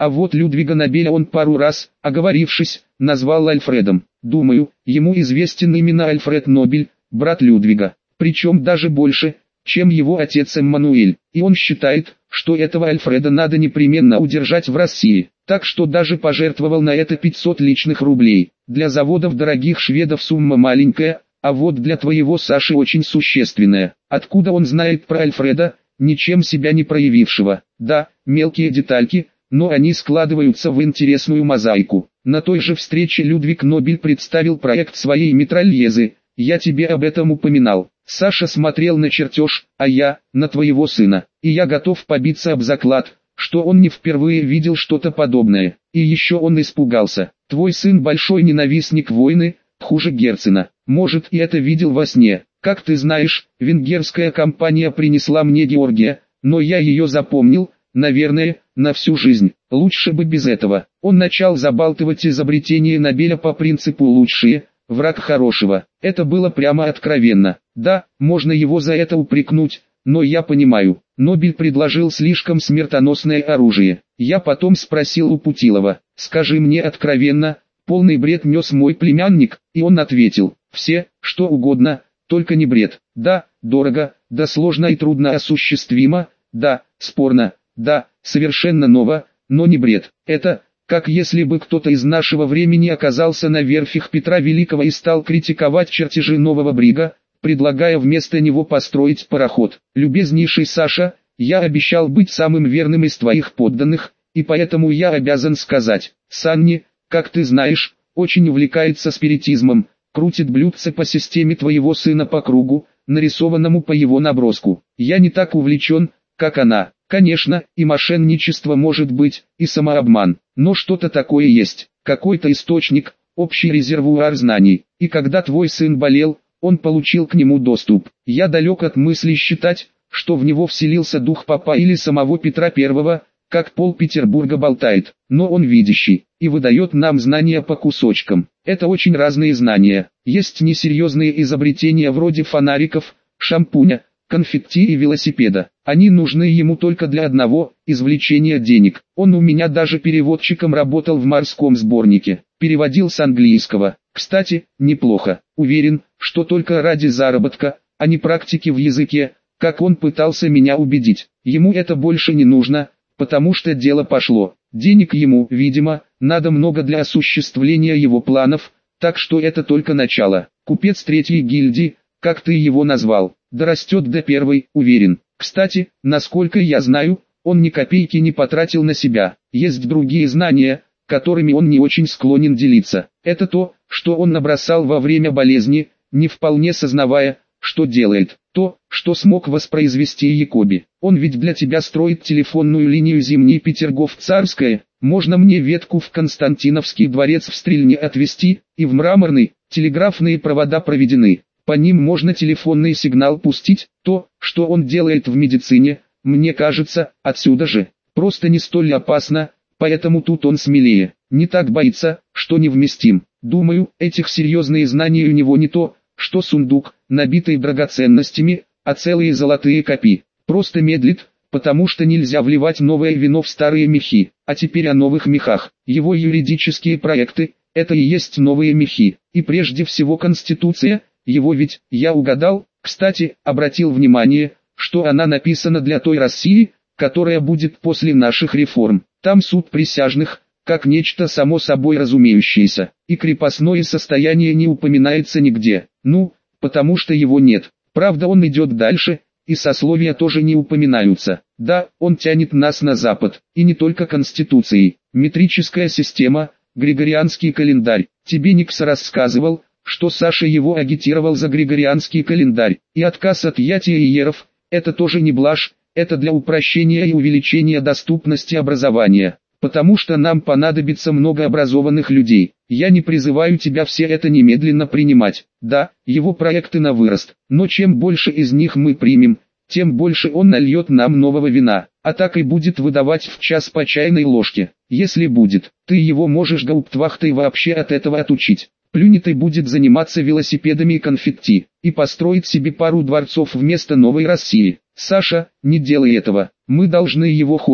А вот Людвига Нобеля он пару раз, оговорившись, назвал Альфредом. Думаю, ему известен именно Альфред Нобель, брат Людвига, причем даже больше, чем его отец Эммануэль, и он считает, что этого Альфреда надо непременно удержать в России, так что даже пожертвовал на это 500 личных рублей. Для заводов дорогих шведов сумма маленькая, а вот для твоего Саши очень существенная. Откуда он знает про Альфреда, ничем себя не проявившего? Да, мелкие детальки, но они складываются в интересную мозаику. На той же встрече Людвиг Нобель представил проект своей митральезы, я тебе об этом упоминал. Саша смотрел на чертеж, а я, на твоего сына, и я готов побиться об заклад, что он не впервые видел что-то подобное. И еще он испугался. Твой сын большой ненавистник войны, хуже Герцена. Может, и это видел во сне. Как ты знаешь, венгерская компания принесла мне Георгия, но я ее запомнил, наверное, на всю жизнь. Лучше бы без этого. Он начал забалтывать изобретение Нобеля по принципу «лучшие, враг хорошего». Это было прямо откровенно. Да, можно его за это упрекнуть, но я понимаю, Нобель предложил слишком смертоносное оружие. Я потом спросил у Путилова, скажи мне откровенно, полный бред нес мой племянник, и он ответил, все, что угодно, только не бред. Да, дорого, да сложно и трудно осуществимо, да, спорно, да, совершенно ново, но не бред. Это, как если бы кто-то из нашего времени оказался на верфях Петра Великого и стал критиковать чертежи нового брига, предлагая вместо него построить пароход. Любезнейший Саша, я обещал быть самым верным из твоих подданных, и поэтому я обязан сказать, Санни, как ты знаешь, очень увлекается спиритизмом, крутит блюдце по системе твоего сына по кругу, нарисованному по его наброску. Я не так увлечен, как она. Конечно, и мошенничество может быть, и самообман, но что-то такое есть, какой-то источник, общий резервуар знаний, и когда твой сын болел, он получил к нему доступ. Я далек от мысли считать, что в него вселился дух папа или самого Петра I, как пол Петербурга болтает, но он видящий, и выдает нам знания по кусочкам. Это очень разные знания, есть несерьезные изобретения вроде фонариков, шампуня, конфетти и велосипеда. Они нужны ему только для одного – извлечения денег. Он у меня даже переводчиком работал в морском сборнике, переводил с английского. Кстати, неплохо. Уверен, что только ради заработка, а не практики в языке, как он пытался меня убедить. Ему это больше не нужно, потому что дело пошло. Денег ему, видимо, надо много для осуществления его планов, так что это только начало. Купец третьей гильдии, как ты его назвал, дорастет до первой, уверен. Кстати, насколько я знаю, он ни копейки не потратил на себя. Есть другие знания, которыми он не очень склонен делиться. Это то, что он набросал во время болезни, не вполне сознавая, что делает. То, что смог воспроизвести Якоби. Он ведь для тебя строит телефонную линию Зимний Петергоф-Царская. Можно мне ветку в Константиновский дворец в Стрельне отвезти, и в Мраморный, телеграфные провода проведены. По ним можно телефонный сигнал пустить. То, что он делает в медицине, мне кажется, отсюда же, просто не столь опасно, поэтому тут он смелее, не так боится, что невместим. Думаю, этих серьезные знания у него не то, что сундук, набитый драгоценностями, а целые золотые копи. Просто медлит, потому что нельзя вливать новое вино в старые мехи. А теперь о новых мехах. Его юридические проекты, это и есть новые мехи. И прежде всего Конституция, его ведь, я угадал, кстати, обратил внимание, что она написана для той России, которая будет после наших реформ. Там суд присяжных, как нечто само собой разумеющееся, и крепостное состояние не упоминается нигде. Ну, потому что его нет. Правда, он идет дальше, и сословия тоже не упоминаются. Да, он тянет нас на запад, и не только Конституцией. Метрическая система, Григорианский календарь. Тебе Никс рассказывал, что Саша его агитировал за Григорианский календарь, и отказ от ятия иеров, это тоже не блажь, это для упрощения и увеличения доступности образования, потому что нам понадобится много образованных людей. Я не призываю тебя все это немедленно принимать. Да, его проекты на вырост, но чем больше из них мы примем, тем больше он нальет нам нового вина, а так и будет выдавать в час по чайной ложке. Если будет, ты его можешь гауптвахтой вообще от этого отучить. Плюнет и будет заниматься велосипедами и конфетти, и построить себе пару дворцов вместо новой России. Саша, не делай этого, мы должны его холить,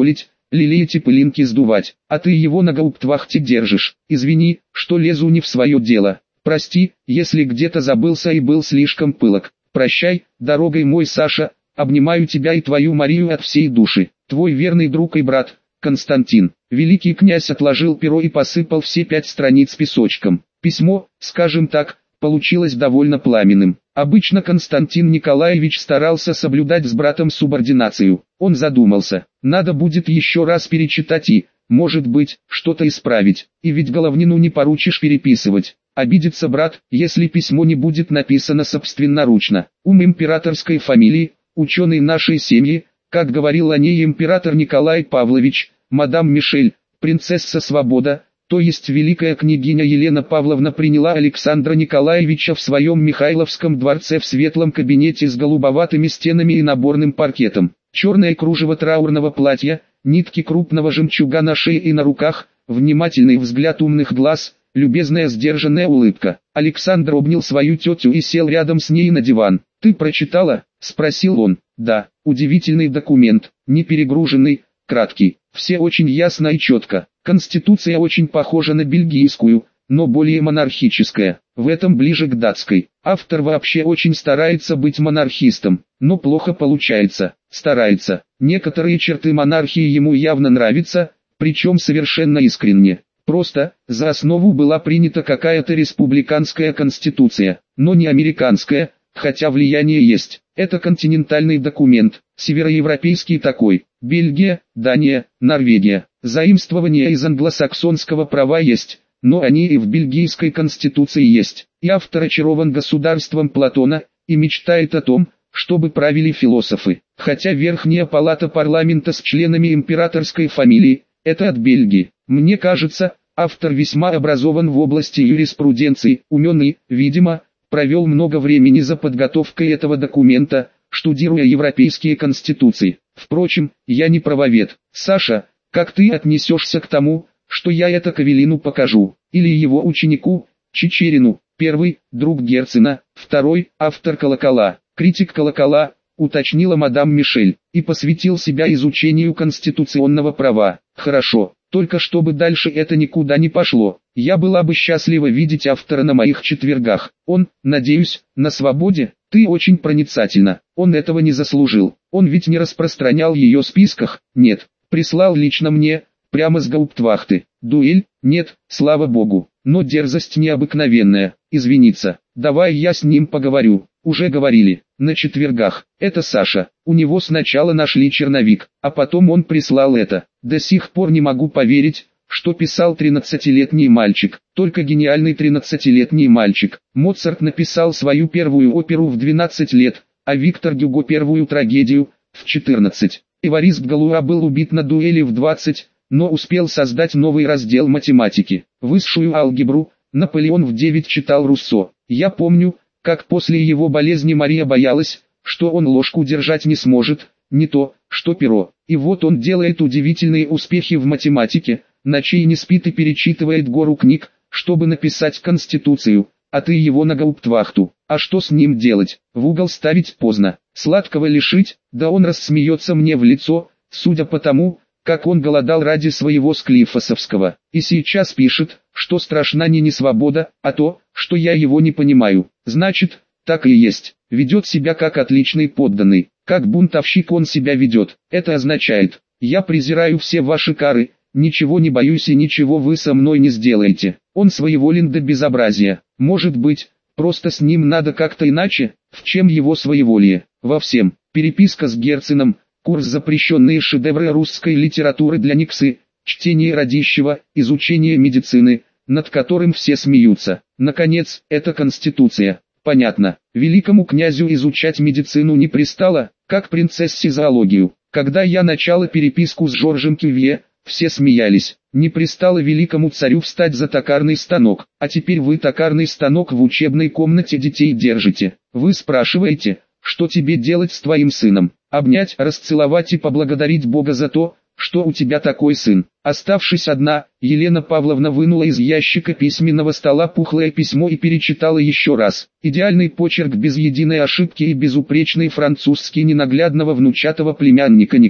лелеять и пылинки сдувать, а ты его на гауптвахте держишь. Извини, что лезу не в свое дело. Прости, если где-то забылся и был слишком пылок. Прощай, дорогой мой Саша, обнимаю тебя и твою Марию от всей души. Твой верный друг и брат, Константин. Великий князь отложил перо и посыпал все 5 страниц песочком. Письмо, скажем так, получилось довольно пламенным. Обычно Константин Николаевич старался соблюдать с братом субординацию. Он задумался, надо будет еще раз перечитать и, может быть, что-то исправить. И ведь Головнину не поручишь переписывать. Обидится брат, если письмо не будет написано собственноручно. Ум императорской фамилии, ученый нашей семьи, как говорил о ней император Николай Павлович, мадам Мишель, принцесса Свобода, то есть великая княгиня Елена Павловна приняла Александра Николаевича в своем Михайловском дворце в светлом кабинете с голубоватыми стенами и наборным паркетом. Черное кружево траурного платья, нитки крупного жемчуга на шее и на руках, внимательный взгляд умных глаз, любезная сдержанная улыбка. Александр обнял свою тетю и сел рядом с ней на диван. «Ты прочитала?» – спросил он. «Да, удивительный документ, не перегруженный, краткий, все очень ясно и четко. Конституция очень похожа на бельгийскую, но более монархическая, в этом ближе к датской. Автор вообще очень старается быть монархистом, но плохо получается, старается. Некоторые черты монархии ему явно нравятся, причем совершенно искренне. Просто, за основу была принята какая-то республиканская конституция, но не американская, хотя влияние есть. Это континентальный документ, североевропейский такой. Бельгия, Дания, Норвегия. Заимствования из англосаксонского права есть, но они и в бельгийской конституции есть. И автор очарован государством Платона, и мечтает о том, чтобы правили философы. Хотя Верхняя палата парламента с членами императорской фамилии, это от Бельгии. Мне кажется, автор весьма образован в области юриспруденции, умен и, видимо, провел много времени за подготовкой этого документа, штудируя европейские конституции. Впрочем, я не правовед. Саша, как ты отнесешься к тому, что я это Кавелину покажу, или его ученику, Чичерину? Первый, друг Герцена, второй, автор «Колокола», критик «Колокола», уточнила мадам Мишель, и посвятил себя изучению конституционного права. Хорошо, только чтобы дальше это никуда не пошло. Я была бы счастлива видеть автора на моих четвергах. Он, надеюсь, на свободе. Ты очень проницательна. Он этого не заслужил. Он ведь не распространял ее в списках. Нет, прислал лично мне, прямо с гауптвахты. Дуэль? Нет, слава богу. Но дерзость необыкновенная. Извиниться. Давай я с ним поговорю. Уже говорили. На четвергах. Это Саша. У него сначала нашли черновик, а потом он прислал это. До сих пор не могу поверить, что писал 13-летний мальчик. Только гениальный 13-летний мальчик. Моцарт написал свою первую оперу в 12 лет, а Виктор Гюго первую трагедию в 14. Эварист Галуа был убит на дуэли в 20, но успел создать новый раздел математики. Высшую алгебру Наполеон в 9 читал Руссо. Я помню, как после его болезни Мария боялась, что он ложку держать не сможет, не то, что перо. И вот он делает удивительные успехи в математике, ночей не спит и перечитывает гору книг, чтобы написать Конституцию, а ты его на гауптвахту. А что с ним делать? В угол ставить поздно. Сладкого лишить? Да он рассмеется мне в лицо, судя по тому, как он голодал ради своего Склифосовского. И сейчас пишет, что страшна не свобода, а то, что я его не понимаю. Значит, так и есть. Ведет себя как отличный подданный. Как бунтовщик он себя ведет. Это означает, я презираю все ваши кары, ничего не боюсь и ничего вы со мной не сделаете. Он своеволен до безобразия. Может быть, просто с ним надо как-то иначе? В чем его своеволие? Во всем. Переписка с Герценом, курс «Запрещенные шедевры русской литературы для Никсы», чтение Радищева, изучение медицины, над которым все смеются. Наконец, это Конституция. Понятно, великому князю изучать медицину не пристало, как принцессе зоологию. Когда я начала переписку с Жоржем Кювье, все смеялись. Не пристало великому царю встать за токарный станок, а теперь вы токарный станок в учебной комнате детей держите. Вы спрашиваете, что тебе делать с твоим сыном? Обнять, расцеловать и поблагодарить Бога за то, что у тебя такой сын. Оставшись одна, Елена Павловна вынула из ящика письменного стола пухлое письмо и перечитала еще раз. Идеальный почерк без единой ошибки и безупречный французский ненаглядного внучатого племянника Никсы.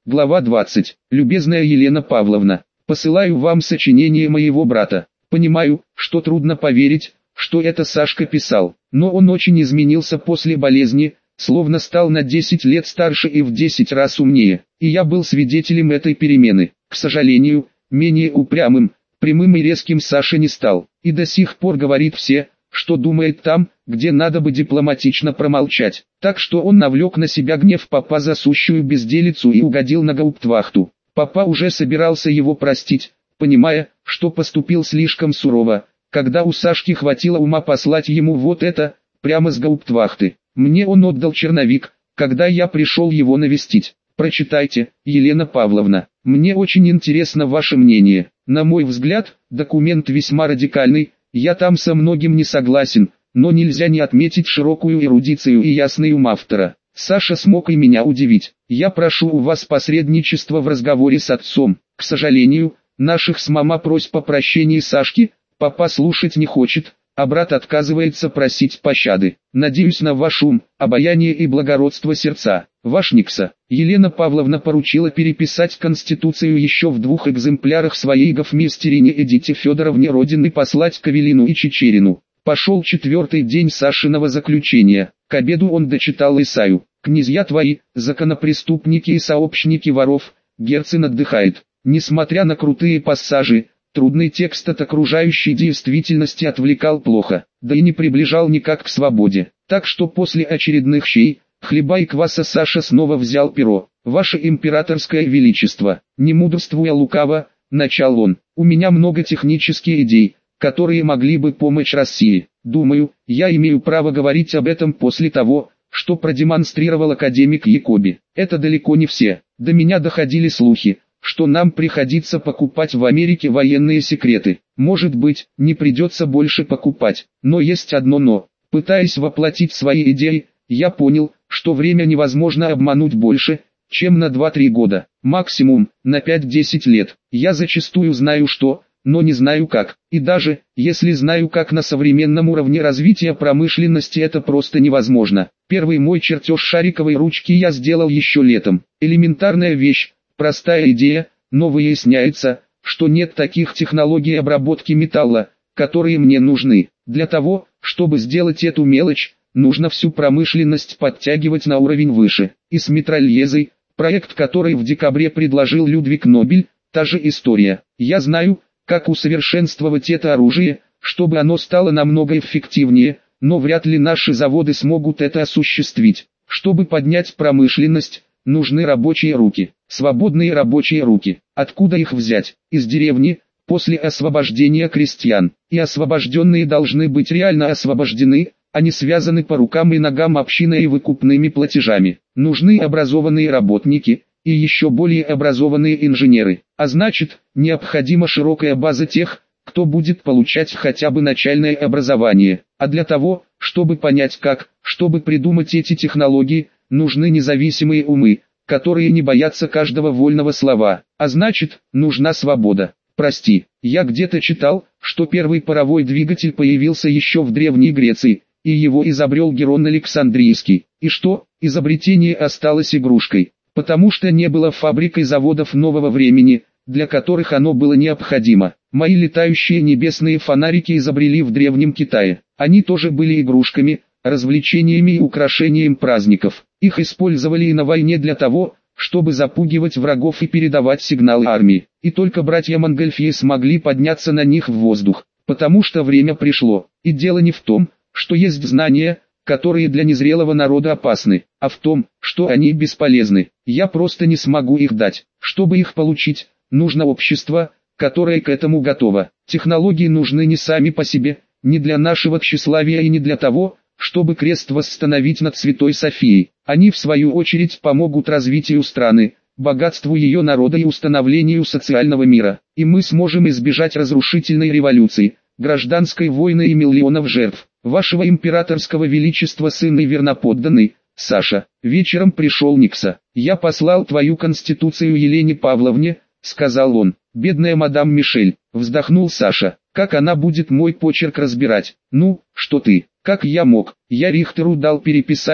Глава 20. Любезная Елена Павловна, посылаю вам сочинение моего брата. Понимаю, что трудно поверить, что это Сашка писал, но он очень изменился после болезни, словно стал на 10 лет старше и в 10 раз умнее, и я был свидетелем этой перемены. К сожалению, менее упрямым, прямым и резким Саша не стал, и до сих пор говорит все, что думает там, где надо бы дипломатично промолчать. Так что он навлек на себя гнев папа за сущую безделицу и угодил на гауптвахту. Папа уже собирался его простить, понимая, что поступил слишком сурово, когда у Сашки хватило ума послать ему вот это, прямо с гауптвахты. Мне он отдал черновик, когда я пришел его навестить. Прочитайте, Елена Павловна, мне очень интересно ваше мнение. На мой взгляд, документ весьма радикальный, я там со многим не согласен, но нельзя не отметить широкую эрудицию и ясный ум автора. Саша смог и меня удивить. Я прошу у вас посредничества в разговоре с отцом. К сожалению, наших с мама просьб о прощении Сашки, папа слушать не хочет, а брат отказывается просить пощады. Надеюсь на ваш ум, обаяние и благородство сердца. Ваш Никса. Елена Павловна поручила переписать Конституцию еще в 2 экземплярах своей гофмистерине Эдите Федоровне Родины послать Кавелину и Чечерину. Пошел 4-й день Сашиного заключения. К обеду он дочитал Исаю. «Князья твои, законопреступники и сообщники воров, Герцен отдыхает». Несмотря на крутые пассажи, трудный текст от окружающей действительности отвлекал плохо, да и не приближал никак к свободе. Так что после очередных щей, хлеба и кваса Саша снова взял перо. «Ваше императорское величество, не мудрствуя лукаво, начал он, у меня много технических идей, которые могли бы помочь России. Думаю, я имею право говорить об этом после того, что продемонстрировал академик Якоби. Это далеко не все. До меня доходили слухи, что нам приходится покупать в Америке военные секреты. Может быть, не придется больше покупать, но есть одно но. Пытаясь воплотить свои идеи, я понял, что время невозможно обмануть больше, чем на 2-3 года, максимум, на 5-10 лет. Я зачастую знаю что, но не знаю как, и даже, если знаю как на современном уровне развития промышленности это просто невозможно. Первый мой чертеж шариковой ручки я сделал еще летом. Элементарная вещь, простая идея, но выясняется, что нет таких технологий обработки металла, которые мне нужны. Для того, чтобы сделать эту мелочь, нужно всю промышленность подтягивать на уровень выше. И с метрольезой, проект который в декабре предложил Людвиг Нобель, та же история. Я знаю, как усовершенствовать это оружие, чтобы оно стало намного эффективнее, но вряд ли наши заводы смогут это осуществить. Чтобы поднять промышленность, нужны рабочие руки, свободные рабочие руки. Откуда их взять? Из деревни, после освобождения крестьян. И освобожденные должны быть реально освобождены, а не связаны по рукам и ногам общиной и выкупными платежами. Нужны образованные работники и еще более образованные инженеры. А значит, необходима широкая база тех, кто будет получать хотя бы начальное образование. А для того, чтобы понять как, чтобы придумать эти технологии, нужны независимые умы, которые не боятся каждого вольного слова. А значит, нужна свобода. Прости, я где-то читал, что первый паровой двигатель появился еще в Древней Греции, и его изобрел Герон Александрийский. И что, изобретение осталось игрушкой, потому что не было фабрик и заводов нового времени, для которых оно было необходимо. Мои летающие небесные фонарики изобрели в Древнем Китае. Они тоже были игрушками, развлечениями и украшением праздников. Их использовали и на войне для того, чтобы запугивать врагов и передавать сигналы армии. И только братья Монгольфье смогли подняться на них в воздух, потому что время пришло. И дело не в том, что есть знания, которые для незрелого народа опасны, а в том, что они бесполезны. Я просто не смогу их дать. Чтобы их получить, нужно общество, которое к этому готово. Технологии нужны не сами по себе, не для нашего тщеславия и не для того, чтобы крест восстановить над Святой Софией. Они в свою очередь помогут развитию страны, богатству ее народа и установлению социального мира. И мы сможем избежать разрушительной революции, гражданской войны и миллионов жертв. Вашего императорского величества сын и верноподданный, Саша. Вечером пришел Никса. Я послал твою конституцию Елене Павловне, сказал он. Бедная мадам Мишель, вздохнул Саша. Как она будет мой почерк разбирать? Ну, что ты, как я мог? Я Рихтеру дал переписать,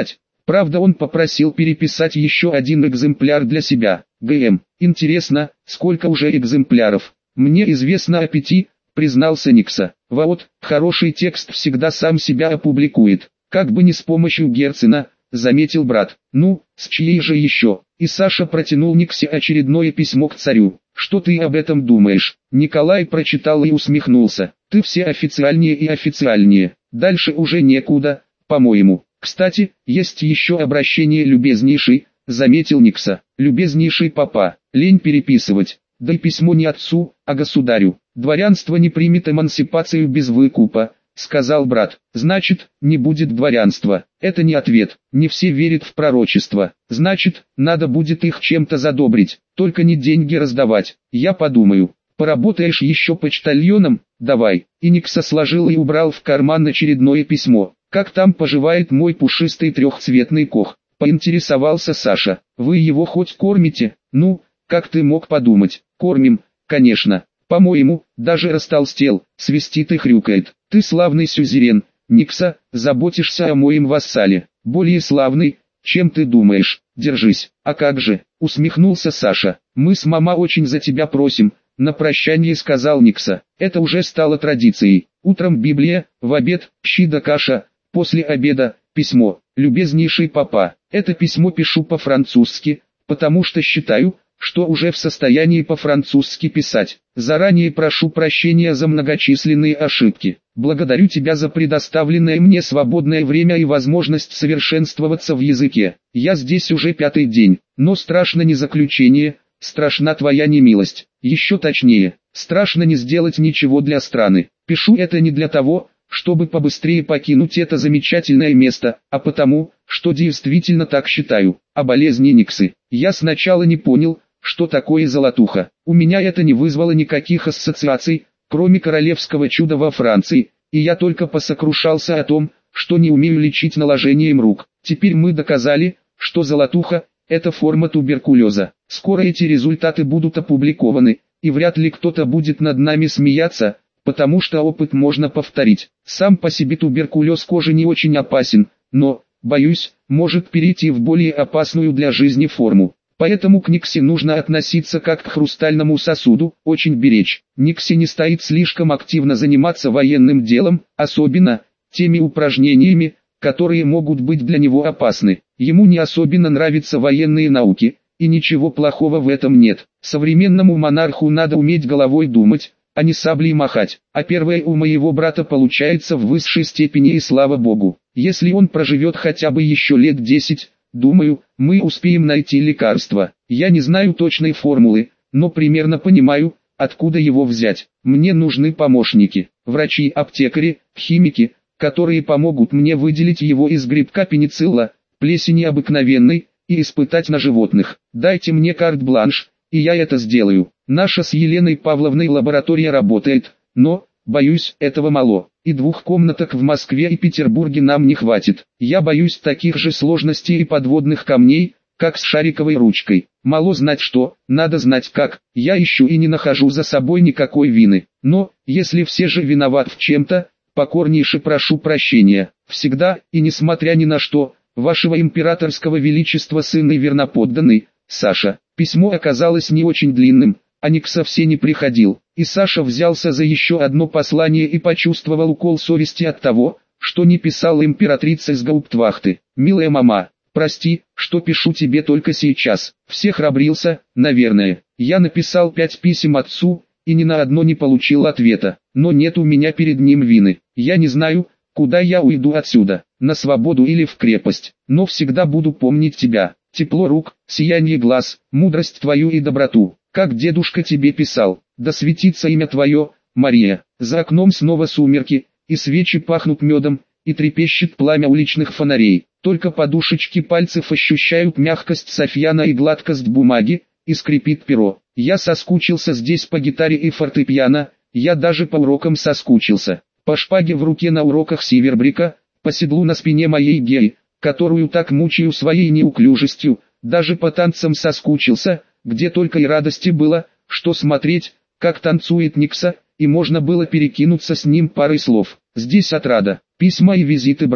Правда, он попросил переписать еще один экземпляр для себя. ГМ. Интересно, сколько уже экземпляров? Мне известно о 5, признался Никса. Вот, хороший текст всегда сам себя опубликует. Как бы не с помощью Герцена, заметил брат. Ну, с чьей же еще? И Саша протянул Никсе очередное письмо к царю. Что ты об этом думаешь? Николай прочитал и усмехнулся. Ты все официальнее и официальнее. Дальше уже некуда, по-моему. Кстати, есть еще обращение «любезнейший», заметил Никса. «Любезнейший папа, лень переписывать. Да и письмо не отцу, а государю. Дворянство не примет эмансипацию без выкупа», сказал брат. «Значит, не будет дворянства». Это не ответ. Не все верят в пророчество. Значит, надо будет их чем-то задобрить. Только не деньги раздавать. Я подумаю. Поработаешь еще почтальоном? Давай. И Никса сложил и убрал в карман очередное письмо. «Как там поживает мой пушистый трехцветный кох?» поинтересовался Саша. «Вы его хоть кормите?» «Ну, как ты мог подумать? Кормим, конечно. По-моему, даже растолстел, свистит и хрюкает. Ты славный сюзерен, Никса, заботишься о моем вассале. Более славный, чем ты думаешь. Держись». «А как же?» усмехнулся Саша. «Мы с мама очень за тебя просим», на прощание сказал Никса. Это уже стало традицией. Утром Библия, в обед щи да каша, после обеда письмо. «Любезнейший папа». Это письмо пишу по-французски, потому что считаю, что уже в состоянии по-французски писать. Заранее прошу прощения за многочисленные ошибки. Благодарю тебя за предоставленное мне свободное время и возможность совершенствоваться в языке. Я здесь уже 5-й день, но страшно не заключение, страшна твоя немилость. Еще точнее, страшно не сделать ничего для страны. Пишу это не для того, чтобы побыстрее покинуть это замечательное место, а потому, что действительно так считаю. О болезни Никсы. Я сначала не понял, что такое золотуха. У меня это не вызвало никаких ассоциаций, кроме королевского чуда во Франции, и я только посокрушался о том, что не умею лечить наложением рук. Теперь мы доказали, что золотуха – это форма туберкулеза. Скоро эти результаты будут опубликованы, и вряд ли кто-то будет над нами смеяться, потому что опыт можно повторить. Сам по себе туберкулез кожи не очень опасен, но, боюсь, может перейти в более опасную для жизни форму. Поэтому к Никсе нужно относиться как к хрустальному сосуду, очень беречь. Никсе не стоит слишком активно заниматься военным делом, особенно теми упражнениями, которые могут быть для него опасны. Ему не особенно нравятся военные науки, и ничего плохого в этом нет. Современному монарху надо уметь головой думать, а не саблей махать. А первое у моего брата получается в высшей степени, и слава богу. Если он проживет хотя бы еще лет 10, думаю, мы успеем найти лекарство. Я не знаю точной формулы, но примерно понимаю, откуда его взять. Мне нужны помощники, врачи, аптекари, химики, которые помогут мне выделить его из грибка пеницилла, плесени обыкновенной, и испытать на животных. Дайте мне карт-бланш, и я это сделаю. Наша с Еленой Павловной лаборатория работает, но, боюсь, этого мало. И 2 комнаток в Москве и Петербурге нам не хватит. Я боюсь таких же сложностей и подводных камней, как с шариковой ручкой. Мало знать что, надо знать как. Я ищу и не нахожу за собой никакой вины. Но, если все же виноват в чем-то, покорнейше прошу прощения. Всегда, и несмотря ни на что, вашего императорского величества сын и верноподданный, Саша. Письмо оказалось не очень длинным, а Никса все не приходил. И Саша взялся за еще одно послание и почувствовал укол совести от того, что не писал императрица с гауптвахты. «Милая мама, прости, что пишу тебе только сейчас. Все храбрился, наверное. Я написал 5 писем отцу, и ни на одно не получил ответа. Но нет у меня перед ним вины. Я не знаю, куда я уйду отсюда, на свободу или в крепость, но всегда буду помнить тебя. Тепло рук, сияние глаз, мудрость твою и доброту, как дедушка тебе писал. Да светится имя твое, Мария». За окном снова сумерки, и свечи пахнут медом, и трепещет пламя уличных фонарей. Только подушечки пальцев ощущают мягкость софьяна и гладкость бумаги, и скрипит перо. Я соскучился здесь по гитаре и фортепиано, я даже по урокам соскучился. По шпаге в руке на уроках Сивербрика, по седлу на спине моей геи, которую так мучаю своей неуклюжестью, даже по танцам соскучился, где только и радости было, что смотреть, как танцует Никса, и можно было перекинуться с ним парой слов. Здесь отрада, письма и визиты брата.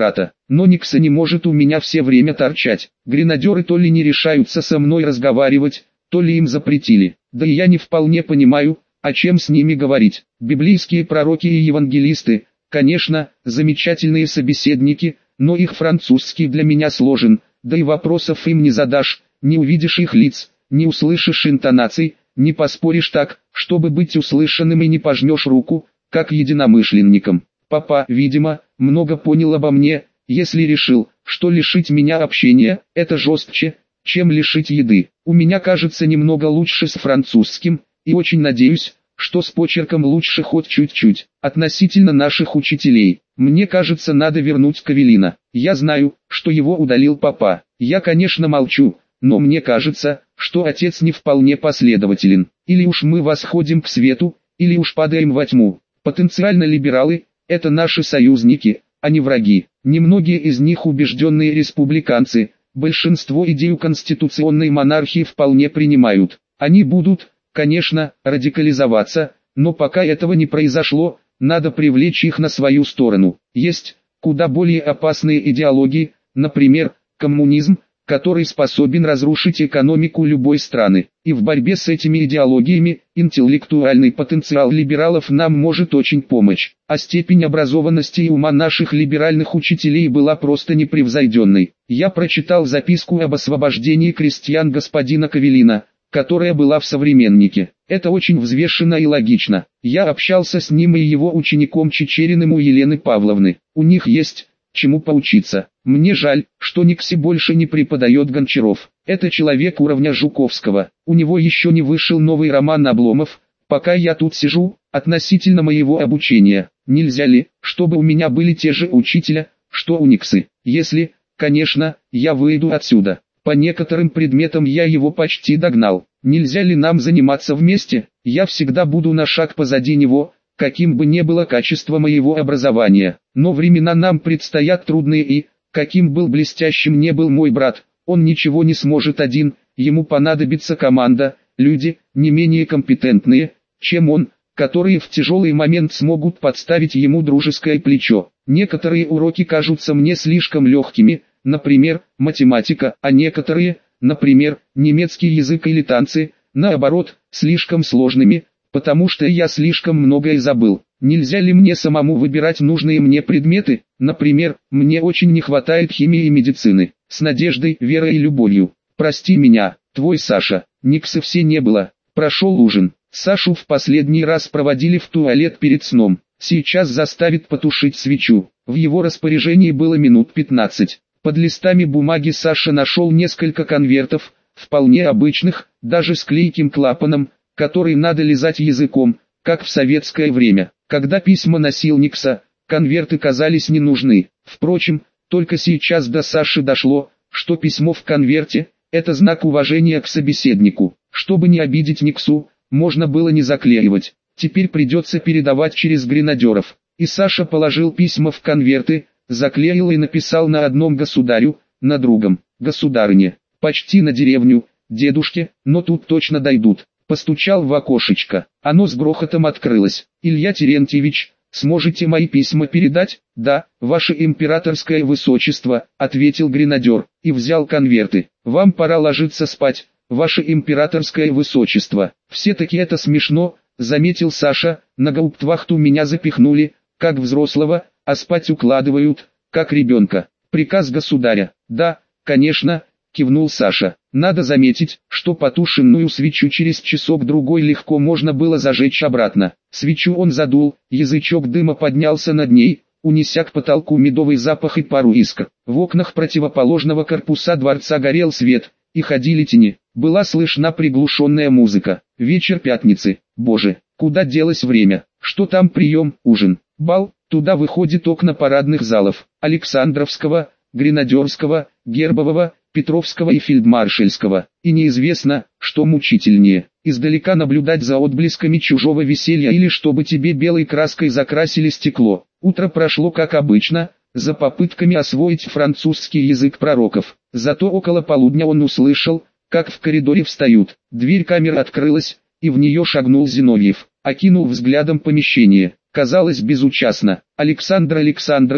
но Никса не может у меня все время торчать. Гренадеры то ли не решаются со мной разговаривать, то ли им запретили. Да и я не вполне понимаю, о чем с ними говорить. Библейские пророки и евангелисты, конечно, замечательные собеседники, но их французский для меня сложен, да и вопросов им не задашь, не увидишь их лиц, не услышишь интонаций, не поспоришь так, чтобы быть услышанным, и не пожмешь руку, как единомышленникам. Папа, видимо, много понял обо мне, если решил, что лишить меня общения – это жестче, чем лишить еды. У меня кажется немного лучше с французским, и очень надеюсь, что с почерком лучше хоть чуть-чуть. Относительно наших учителей, мне кажется, надо вернуть Кавелина. Я знаю, что его удалил папа. Я, конечно, молчу, но мне кажется, что отец не вполне последователен. Или уж мы восходим к свету, или уж падаем во тьму. Потенциально либералы – это наши союзники, а не враги. Немногие из них убежденные республиканцы, большинство идею конституционной монархии вполне принимают. Они будут, конечно, радикализоваться, но пока этого не произошло, надо привлечь их на свою сторону. Есть куда более опасные идеологии, например, коммунизм, который способен разрушить экономику любой страны. И в борьбе с этими идеологиями, интеллектуальный потенциал либералов нам может очень помочь. А степень образованности и ума наших либеральных учителей была просто непревзойденной. Я прочитал записку об освобождении крестьян господина Кавелина, которая была в «Современнике». Это очень взвешенно и логично. Я общался с ним и его учеником Чичериным у Елены Павловны. У них есть чему поучиться. Мне жаль, что Никсе больше не преподает Гончаров. Это человек уровня Жуковского. У него еще не вышел новый роман «Обломов». Пока я тут сижу, относительно моего обучения, нельзя ли, чтобы у меня были те же учителя, что у Никсы? Если, конечно, я выйду отсюда. По некоторым предметам я его почти догнал. Нельзя ли нам заниматься вместе? Я всегда буду на шаг позади него, каким бы ни было качество моего образования. Но времена нам предстоят трудные, и, каким был блестящим не был мой брат, он ничего не сможет один, ему понадобится команда, люди, не менее компетентные, чем он, которые в тяжелый момент смогут подставить ему дружеское плечо. Некоторые уроки кажутся мне слишком легкими, например, математика, а некоторые, например, немецкий язык или танцы, наоборот, слишком сложными, потому что я слишком многое забыл. Нельзя ли мне самому выбирать нужные мне предметы? Например, мне очень не хватает химии и медицины. С надеждой, верой и любовью. Прости меня, твой Саша. Никсы все не было. Прошел ужин. Сашу в последний раз проводили в туалет перед сном. Сейчас заставит потушить свечу. В его распоряжении было минут 15. Под листами бумаги Саша нашел несколько конвертов, вполне обычных, даже с клейким клапаном, который надо лизать языком, как в советское время. Когда письма носил Никса, конверты казались не нужны. Впрочем, только сейчас до Саши дошло, что письмо в конверте – это знак уважения к собеседнику. Чтобы не обидеть Никсу, можно было не заклеивать. Теперь придется передавать через гренадеров. И Саша положил письма в конверты, заклеил и написал на одном государю, на другом – государыне. Почти на деревню, дедушке, но тут точно дойдут. Постучал в окошечко. Оно с грохотом открылось. «Илья Терентьевич, сможете мои письма передать?» «Да, ваше императорское высочество», — ответил гренадер, и взял конверты. «Вам пора ложиться спать, ваше императорское высочество». «Все-таки это смешно», — заметил Саша, «на гауптвахту меня запихнули, как взрослого, а спать укладывают, как ребенка. Приказ государя». «Да, конечно», — кивнул Саша. Надо заметить, что потушенную свечу через часок-другой легко можно было зажечь обратно. Свечу он задул, язычок дыма поднялся над ней, унеся к потолку медовый запах и пару искр. В окнах противоположного корпуса дворца горел свет, и ходили тени. Была слышна приглушенная музыка. Вечер пятницы. Боже, куда делось время? Что там прием, ужин, бал? Туда выходят окна парадных залов. Александровского, Гренадерского, Гербового, Петровского и Фельдмаршальского, и неизвестно, что мучительнее, издалека наблюдать за отблесками чужого веселья или чтобы тебе белой краской закрасили стекло. Утро прошло как обычно, за попытками освоить французский язык пророков. Зато около полудня он услышал, как в коридоре встают. Дверь камеры открылась, и в нее шагнул Зиновьев, окинул взглядом помещение. Казалось безучастно. «Александр Александрович,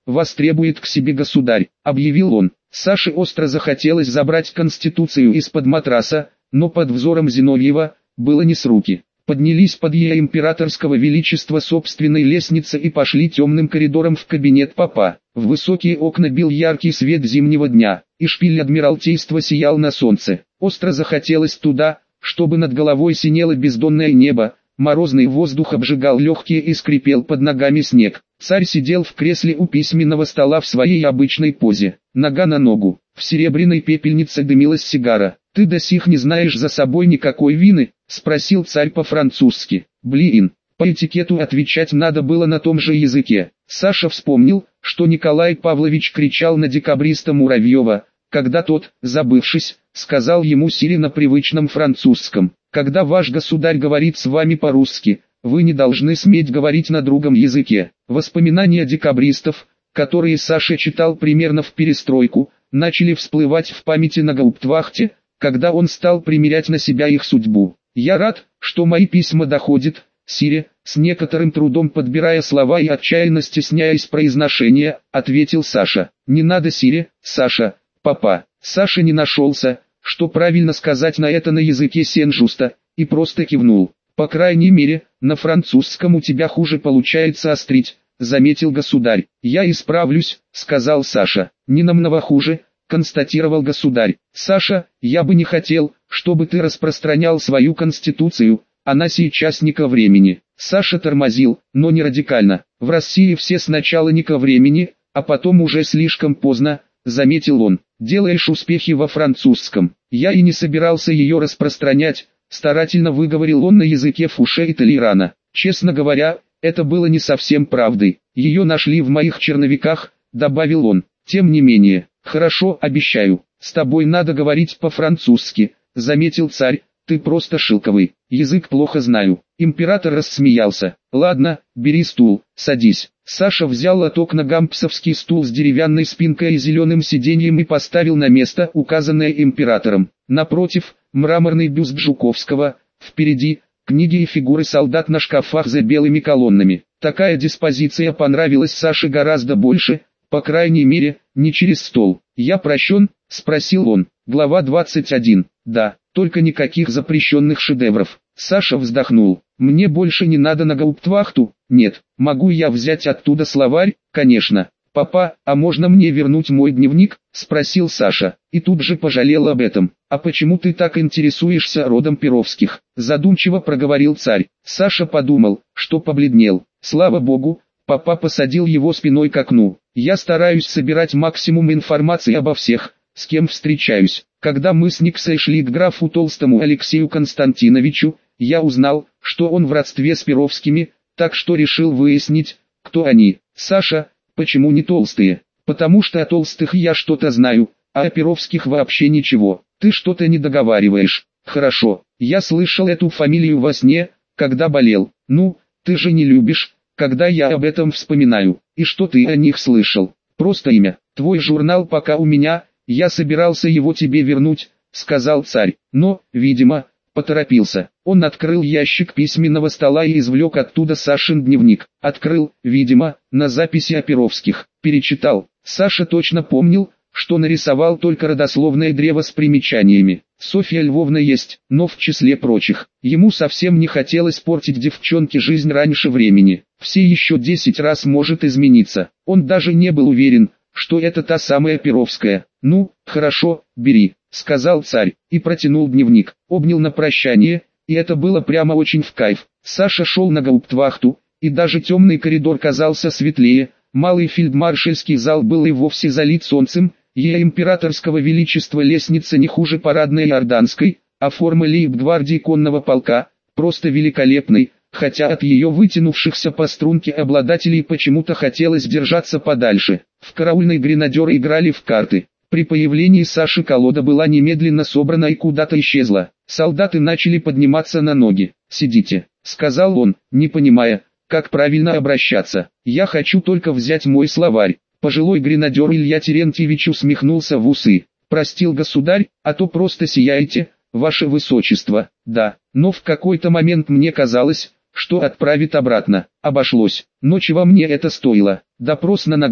вас требует к себе государь», — объявил он. Саше остро захотелось забрать Конституцию из-под матраса, но под взором Зиновьева было не с руки. Поднялись под ее императорского величества собственной лестницы и пошли темным коридором в кабинет папа. В высокие окна бил яркий свет зимнего дня, и шпиль Адмиралтейства сиял на солнце. Остро захотелось туда, чтобы над головой синело бездонное небо, морозный воздух обжигал легкие и скрипел под ногами снег. Царь сидел в кресле у письменного стола в своей обычной позе, нога на ногу. В серебряной пепельнице дымилась сигара. «Ты до сих не знаешь за собой никакой вины?» — спросил царь по-французски. Блин, по этикету отвечать надо было на том же языке. Саша вспомнил, что Николай Павлович кричал на декабриста Муравьева, когда тот, забывшись, сказал ему Сири на привычном французском: «Когда ваш государь говорит с вами по-русски, вы не должны сметь говорить на другом языке». Воспоминания декабристов, которые Саша читал примерно в перестройку, начали всплывать в памяти на гауптвахте, когда он стал примерять на себя их судьбу. «Я рад, что мои письма доходят, Сири», с некоторым трудом подбирая слова и отчаянно стесняясь произношения, ответил Саша. «Не надо, Сири, Саша, папа». Саша не нашелся, что правильно сказать на это на языке Сен-Жуста, и просто кивнул. «По крайней мере, на французском у тебя хуже получается острить», — заметил государь. «Я исправлюсь», — сказал Саша. «Не намного хуже», — констатировал государь. «Саша, я бы не хотел, чтобы ты распространял свою конституцию, она сейчас не ко времени». Саша тормозил, но не радикально. «В России все сначала не ко времени, а потом уже слишком поздно», — заметил он. «Делаешь успехи во французском. Я и не собирался ее распространять», — старательно выговорил он на языке Фуше и Толерана. «Честно говоря, это было не совсем правдой. Ее нашли в моих черновиках», — добавил он. «Тем не менее, хорошо, обещаю, с тобой надо говорить по-французски», — заметил царь. «Ты просто шелковый, язык плохо знаю». Император рассмеялся. «Ладно, бери стул, садись». Саша взял латокно-гампсовский стул с деревянной спинкой и зеленым сиденьем и поставил на место, указанное императором. Напротив, мраморный бюст Жуковского, впереди, книги и фигуры солдат на шкафах за белыми колоннами. Такая диспозиция понравилась Саше гораздо больше, по крайней мере, не через стол. «Я прощен?» — спросил он. Глава 21. «Да, только никаких запрещенных шедевров». Саша вздохнул. «Мне больше не надо на гауптвахту?» «Нет». «Могу я взять оттуда словарь?» «Конечно». «Папа, а можно мне вернуть мой дневник?» — спросил Саша. И тут же пожалел об этом. «А почему ты так интересуешься родом Перовских?» — задумчиво проговорил царь. Саша подумал, что побледнел. Слава богу, папа посадил его спиной к окну. «Я стараюсь собирать максимум информации обо всех, с кем встречаюсь. Когда мы с Никсой шли к графу Толстому Алексею Константиновичу, я узнал, что он в родстве с Перовскими, так что решил выяснить, кто они». «Саша, почему не толстые?» «Потому что о толстых я что-то знаю, а о Перовских вообще ничего. Ты что-то не договариваешь». «Хорошо, я слышал эту фамилию во сне, когда болел». «Ну, ты же не любишь, когда я об этом вспоминаю». «И что ты о них слышал?» «Просто имя. Твой журнал пока у меня, я собирался его тебе вернуть», — сказал царь. Но, видимо, поторопился. Он открыл ящик письменного стола и извлек оттуда Сашин дневник. Открыл, видимо, на записи о Перовских. Перечитал. Саша точно помнил, что нарисовал только родословное древо с примечаниями. Софья Львовна есть, но в числе прочих. Ему совсем не хотелось портить девчонке жизнь раньше времени. Все еще 10 раз может измениться. Он даже не был уверен, что это та самая Перовская. «Ну, хорошо, бери», — сказал царь, и протянул дневник. Обнял на прощание, и это было прямо очень в кайф. Саша шел на гауптвахту, и даже темный коридор казался светлее. Малый фельдмаршальский зал был и вовсе залит солнцем. Ее императорского величества лестница не хуже парадной иорданской, а форма лейб-гвардии конного полка, просто великолепной, хотя от ее вытянувшихся по струнке обладателей почему-то хотелось держаться подальше. В караульной гренадеры играли в карты. При появлении Саши колода была немедленно собрана и куда-то исчезла. Солдаты начали подниматься на ноги. «Сидите», — сказал он, не понимая, как правильно обращаться. «Я хочу только взять мой словарь». Пожилой гренадер Илья Терентьевич усмехнулся в усы. «Простил государь, а то просто сияете, ваше высочество». «Да, но в какой-то момент мне казалось, что отправит обратно. Обошлось. Но чего мне это стоило? Допрос на ногах,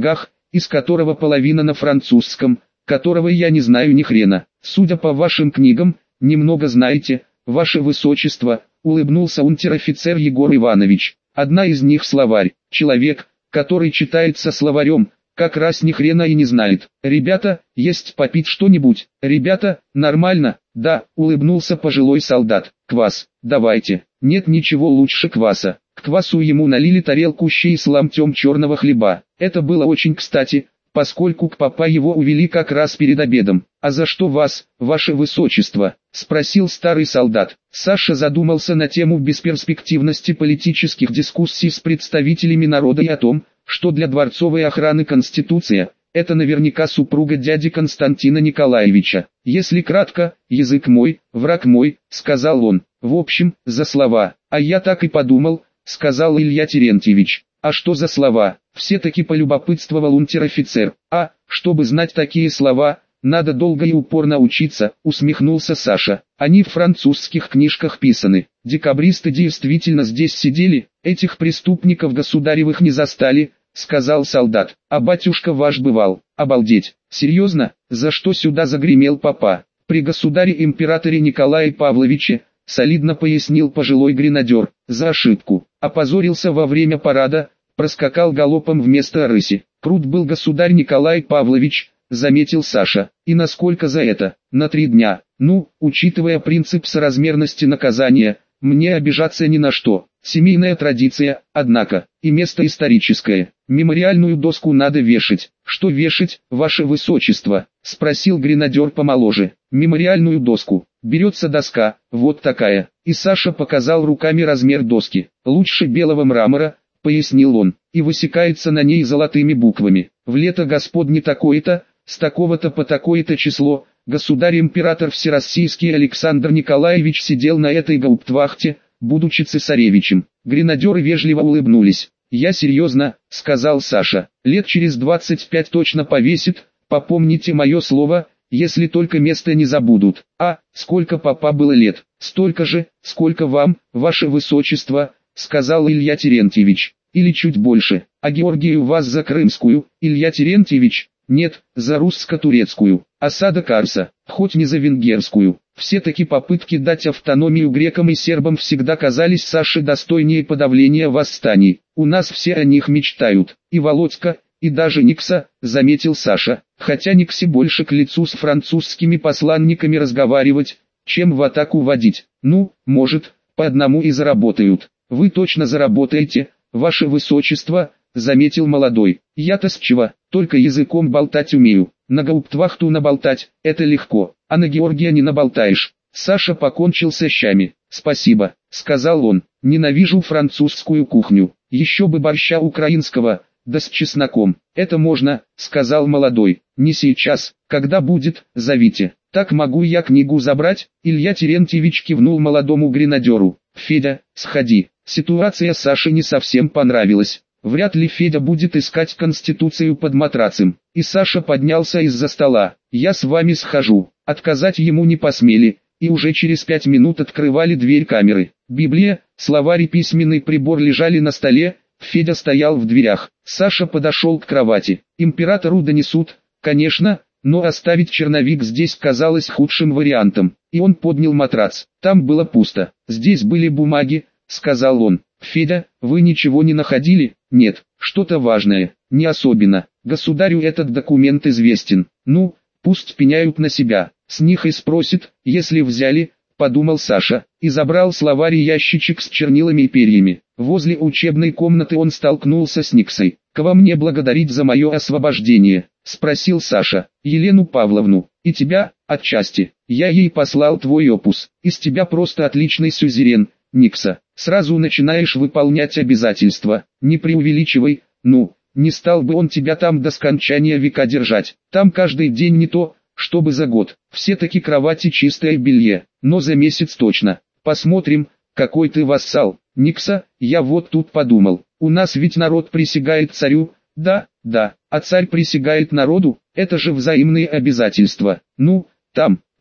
из которого половина на французском, которого я не знаю ни хрена. Судя по вашим книгам, немного знаете, ваше высочество, улыбнулся унтер-офицер Егор Иванович. Одна из них словарь. Человек, который читает со словарем, как раз ни хрена и не знает. Ребята, есть попить что-нибудь? Ребята, нормально? Да, улыбнулся пожилой солдат. Квас, давайте. Нет ничего лучше кваса. К квасу ему налили тарелку щей с ломтем черного хлеба. Это было очень кстати, поскольку к папа его увели как раз перед обедом. «А за что вас, ваше высочество?» – спросил старый солдат. Саша задумался на тему бесперспективности политических дискуссий с представителями народа и о том, что для дворцовой охраны Конституция – это наверняка супруга дяди Константина Николаевича. «Если кратко, язык мой, враг мой», – сказал он. «В общем, за слова». «А я так и подумал», – сказал Илья Терентьевич. «А что за слова?» – все-таки полюбопытствовал унтер-офицер. «А, чтобы знать такие слова, надо долго и упорно учиться», – усмехнулся Саша. «Они в французских книжках писаны. Декабристы действительно здесь сидели, этих преступников государевых не застали», – сказал солдат. «А батюшка ваш бывал». «Обалдеть! Серьезно? За что сюда загремел папа?» «При государе-императоре Николае Павловиче», – солидно пояснил пожилой гренадер. «За ошибку. Опозорился во время парада, проскакал галопом вместо рыси. Крут был государь Николай Павлович», – заметил Саша. «И насколько за это?» «На 3 дня. Ну, учитывая принцип соразмерности наказания, мне обижаться ни на что. Семейная традиция, однако, и место историческое. Мемориальную доску надо вешать». «Что вешать, ваше высочество?» – спросил гренадер помоложе. «Мемориальную доску. Берется доска, вот такая». И Саша показал руками размер доски. «Лучше белого мрамора», – пояснил он, – «и высекается на ней золотыми буквами. В лето Господне такое-то, с такого-то по такое-то число, государь-император Всероссийский Александр Николаевич сидел на этой гауптвахте, будучи цесаревичем». Гренадеры вежливо улыбнулись. «Я серьезно», — сказал Саша, — «лет через 25 точно повесит, попомните мое слово, если только место не забудут». «А, сколько папа было лет?» «Столько же, сколько вам, ваше высочество», — сказал Илья Терентьевич. «Или чуть больше. А Георгию вас за крымскую, Илья Терентьевич?» «Нет, за русско-турецкую. Осада Карса, хоть не за венгерскую». Все-таки попытки дать автономию грекам и сербам всегда казались Саше достойнее подавления восстаний. «У нас все о них мечтают, и Володька, и даже Никса», — заметил Саша, хотя Никсе больше к лицу с французскими посланниками разговаривать, чем в атаку водить. «Ну, может, по одному и заработают». «Вы точно заработаете, ваше высочество», — заметил молодой. «Я-то с чего, только языком болтать умею. На гауптвахту наболтать, это легко, а на Георгия не наболтаешь». Саша покончил со щами. «Спасибо», — сказал он, — «ненавижу французскую кухню. Еще бы борща украинского, да с чесноком». «Это можно», — сказал молодой. «Не сейчас, когда будет, зовите». «Так могу я книгу забрать?» Илья Терентьевич кивнул молодому гренадеру. «Федя, сходи». Ситуация Саше не совсем понравилась. Вряд ли Федя будет искать Конституцию под матрацем. И Саша поднялся из-за стола. «Я с вами схожу». Отказать ему не посмели, и уже через 5 минут открывали дверь камеры. Библия, словарь и письменный прибор лежали на столе, Федя стоял в дверях. Саша подошел к кровати. «Императору донесут, конечно, но оставить черновик здесь казалось худшим вариантом». И он поднял матрац. Там было пусто. «Здесь были бумаги», — сказал он. «Федя, вы ничего не находили?» «Нет, что-то важное, не особенно. Государю этот документ известен. Ну, пусть пеняют на себя, с них и спросит, если взяли», — подумал Саша, и забрал словарь и ящичек с чернилами и перьями. Возле учебной комнаты он столкнулся с Никсой. «Кого мне благодарить за мое освобождение?» — спросил Саша. «Елену Павловну. И тебя, отчасти. Я ей послал твой опус. Из тебя просто отличный сюзерен, Никса. Сразу начинаешь выполнять обязательства. Не преувеличивай, ну, не стал бы он тебя там до скончания века держать. Там каждый день не то, чтобы за год. Все-таки кровати чистое белье, но за месяц точно. Посмотрим, какой ты вассал. Никса, я вот тут подумал, у нас ведь народ присягает царю». «Да, да, а царь присягает народу, это же взаимные обязательства». «Ну, там,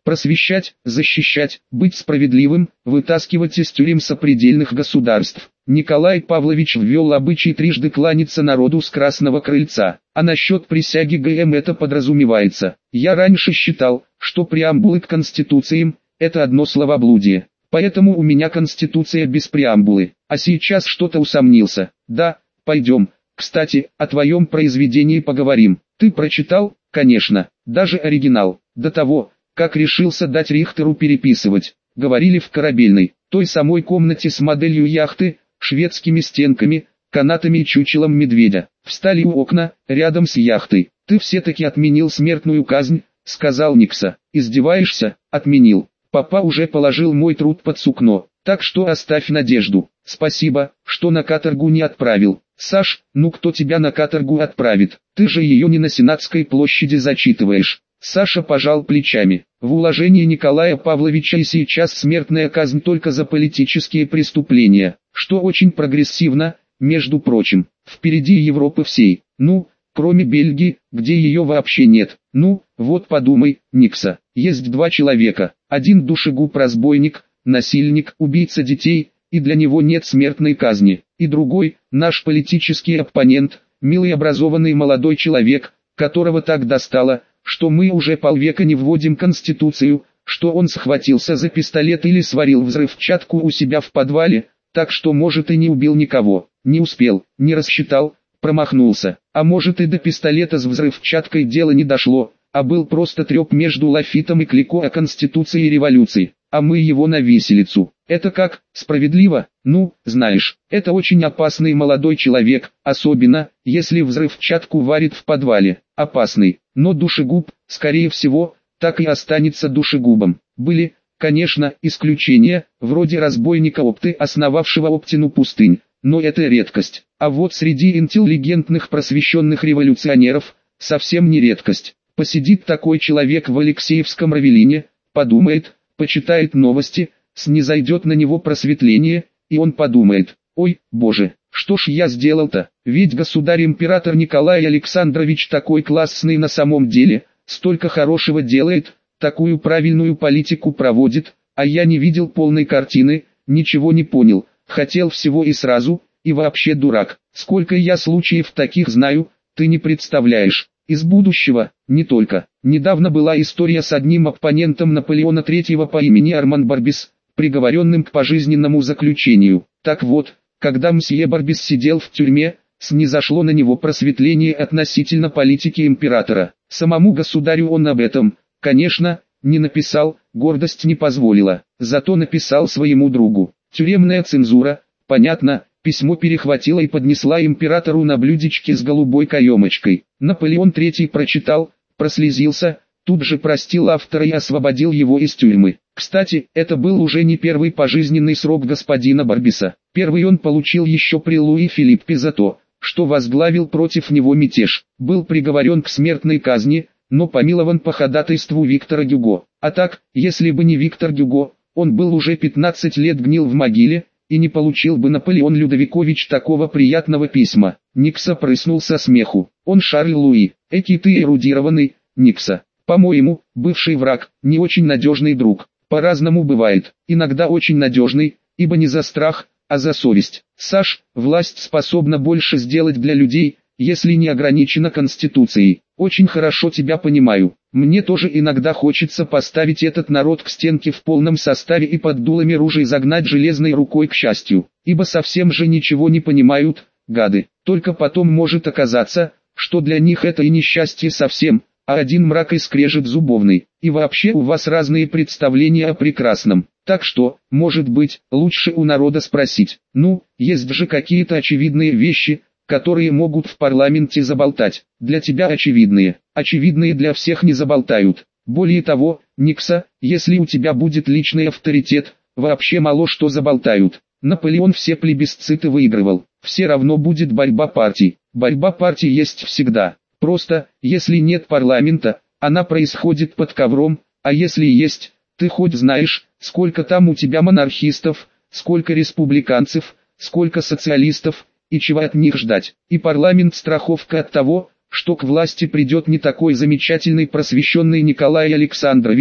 Просвещать, защищать, быть справедливым, вытаскивать из тюрем сопредельных государств. Николай Павлович ввел обычай трижды кланяться народу с Красного Крыльца. А насчет присяги ГМ это подразумевается. Я раньше считал, что преамбулы к конституциям – это одно словоблудие. Поэтому у меня конституция без преамбулы. А сейчас что-то усомнился. Да, пойдем. Кстати, о твоем произведении поговорим. Ты прочитал? Конечно. Даже оригинал. До того, как решился дать Рихтеру переписывать. Говорили в корабельной, той самой комнате с моделью яхты, шведскими стенками, канатами и чучелом медведя. Встали у окна, рядом с яхтой. Ты все-таки отменил смертную казнь, сказал Никса. Издеваешься? Отменил. Папа уже положил мой труд под сукно, так что оставь надежду. Спасибо, что на каторгу не отправил. Саш, ну кто тебя на каторгу отправит? Ты же ее не на Сенатской площади зачитываешь. Саша пожал плечами. В уложении Николая Павловича и сейчас смертная казнь только за политические преступления, что очень прогрессивно, между прочим. Впереди Европы всей, ну, кроме Бельгии, где ее вообще нет. Ну, вот подумай, Никса, есть два человека, один душегуб-разбойник, насильник, убийца детей, и для него нет смертной казни, и другой, наш политический оппонент, милый образованный молодой человек, которого так достало, что мы уже полвека не вводим Конституцию, что он схватился за пистолет или сварил взрывчатку у себя в подвале, так что может и не убил никого, не успел, не рассчитал, промахнулся, а может и до пистолета с взрывчаткой дело не дошло, а был просто треп между Лафитом и Клико о Конституции и революции, а мы его на виселицу. Это как, справедливо? Ну, знаешь, это очень опасный молодой человек, особенно, если взрывчатку варит в подвале. Опасный, но душегуб, скорее всего, так и останется душегубом. Были, конечно, исключения, вроде разбойника Опты, основавшего Оптину пустынь, но это редкость. А вот среди интеллигентных просвещенных революционеров, совсем не редкость. Посидит такой человек в Алексеевском Равелине, подумает, почитает новости, снизойдет на него просветление, и он подумает: ой, боже, что ж я сделал-то, ведь государь-император Николай Александрович такой классный на самом деле, столько хорошего делает, такую правильную политику проводит, а я не видел полной картины, ничего не понял, хотел всего и сразу, и вообще дурак. Сколько я случаев таких знаю, ты не представляешь. Из будущего, не только. Недавно была история с одним оппонентом Наполеона III по имени Арман Барбис, приговоренным к пожизненному заключению. Так вот, когда мсье Барбис сидел в тюрьме, снизошло на него просветление относительно политики императора. Самому государю он об этом, конечно, не написал, гордость не позволила. Зато написал своему другу. Тюремная цензура, понятно, письмо перехватила и поднесла императору на блюдечке с голубой каемочкой. Наполеон III прочитал, прослезился, тут же простил автора и освободил его из тюрьмы. Кстати, это был уже не первый пожизненный срок господина Барбиса. Первый он получил еще при Луи Филиппе за то, что возглавил против него мятеж. Был приговорен к смертной казни, но помилован по ходатайству Виктора Гюго. А так, если бы не Виктор Гюго, он был уже 15 лет гнил в могиле, и не получил бы Наполеон Людовикович такого приятного письма. Никса прыснул со смеху. Он Шарль Луи. Эки ты эрудированный, Никса. По-моему, бывший враг, не очень надежный друг. По-разному бывает. Иногда очень надежный, ибо не за страх, а за совесть. Саш, власть способна больше сделать для людей, если не ограничена Конституцией. Очень хорошо тебя понимаю. Мне тоже иногда хочется поставить этот народ к стенке в полном составе и под дулами ружей загнать железной рукой к счастью. Ибо совсем же ничего не понимают, гады. Только потом может оказаться, что для них это и не счастье совсем, а один мрак и скрежет зубовный. И вообще у вас разные представления о прекрасном. Так что, может быть, лучше у народа спросить. Ну, есть же какие-то очевидные вещи, которые могут в парламенте заболтать. Для тебя очевидные. Очевидные для всех не заболтают. Более того, Никса, если у тебя будет личный авторитет, вообще мало что заболтают. Наполеон все плебисциты выигрывал. Все равно будет борьба партий. Борьба партий есть всегда. Просто, если нет парламента, она происходит под ковром, а если есть, ты хоть знаешь, сколько там у тебя монархистов, сколько республиканцев, сколько социалистов, и чего от них ждать. И парламент страховка от того, что к власти придет не такой замечательный просвещенный Николай Александрович,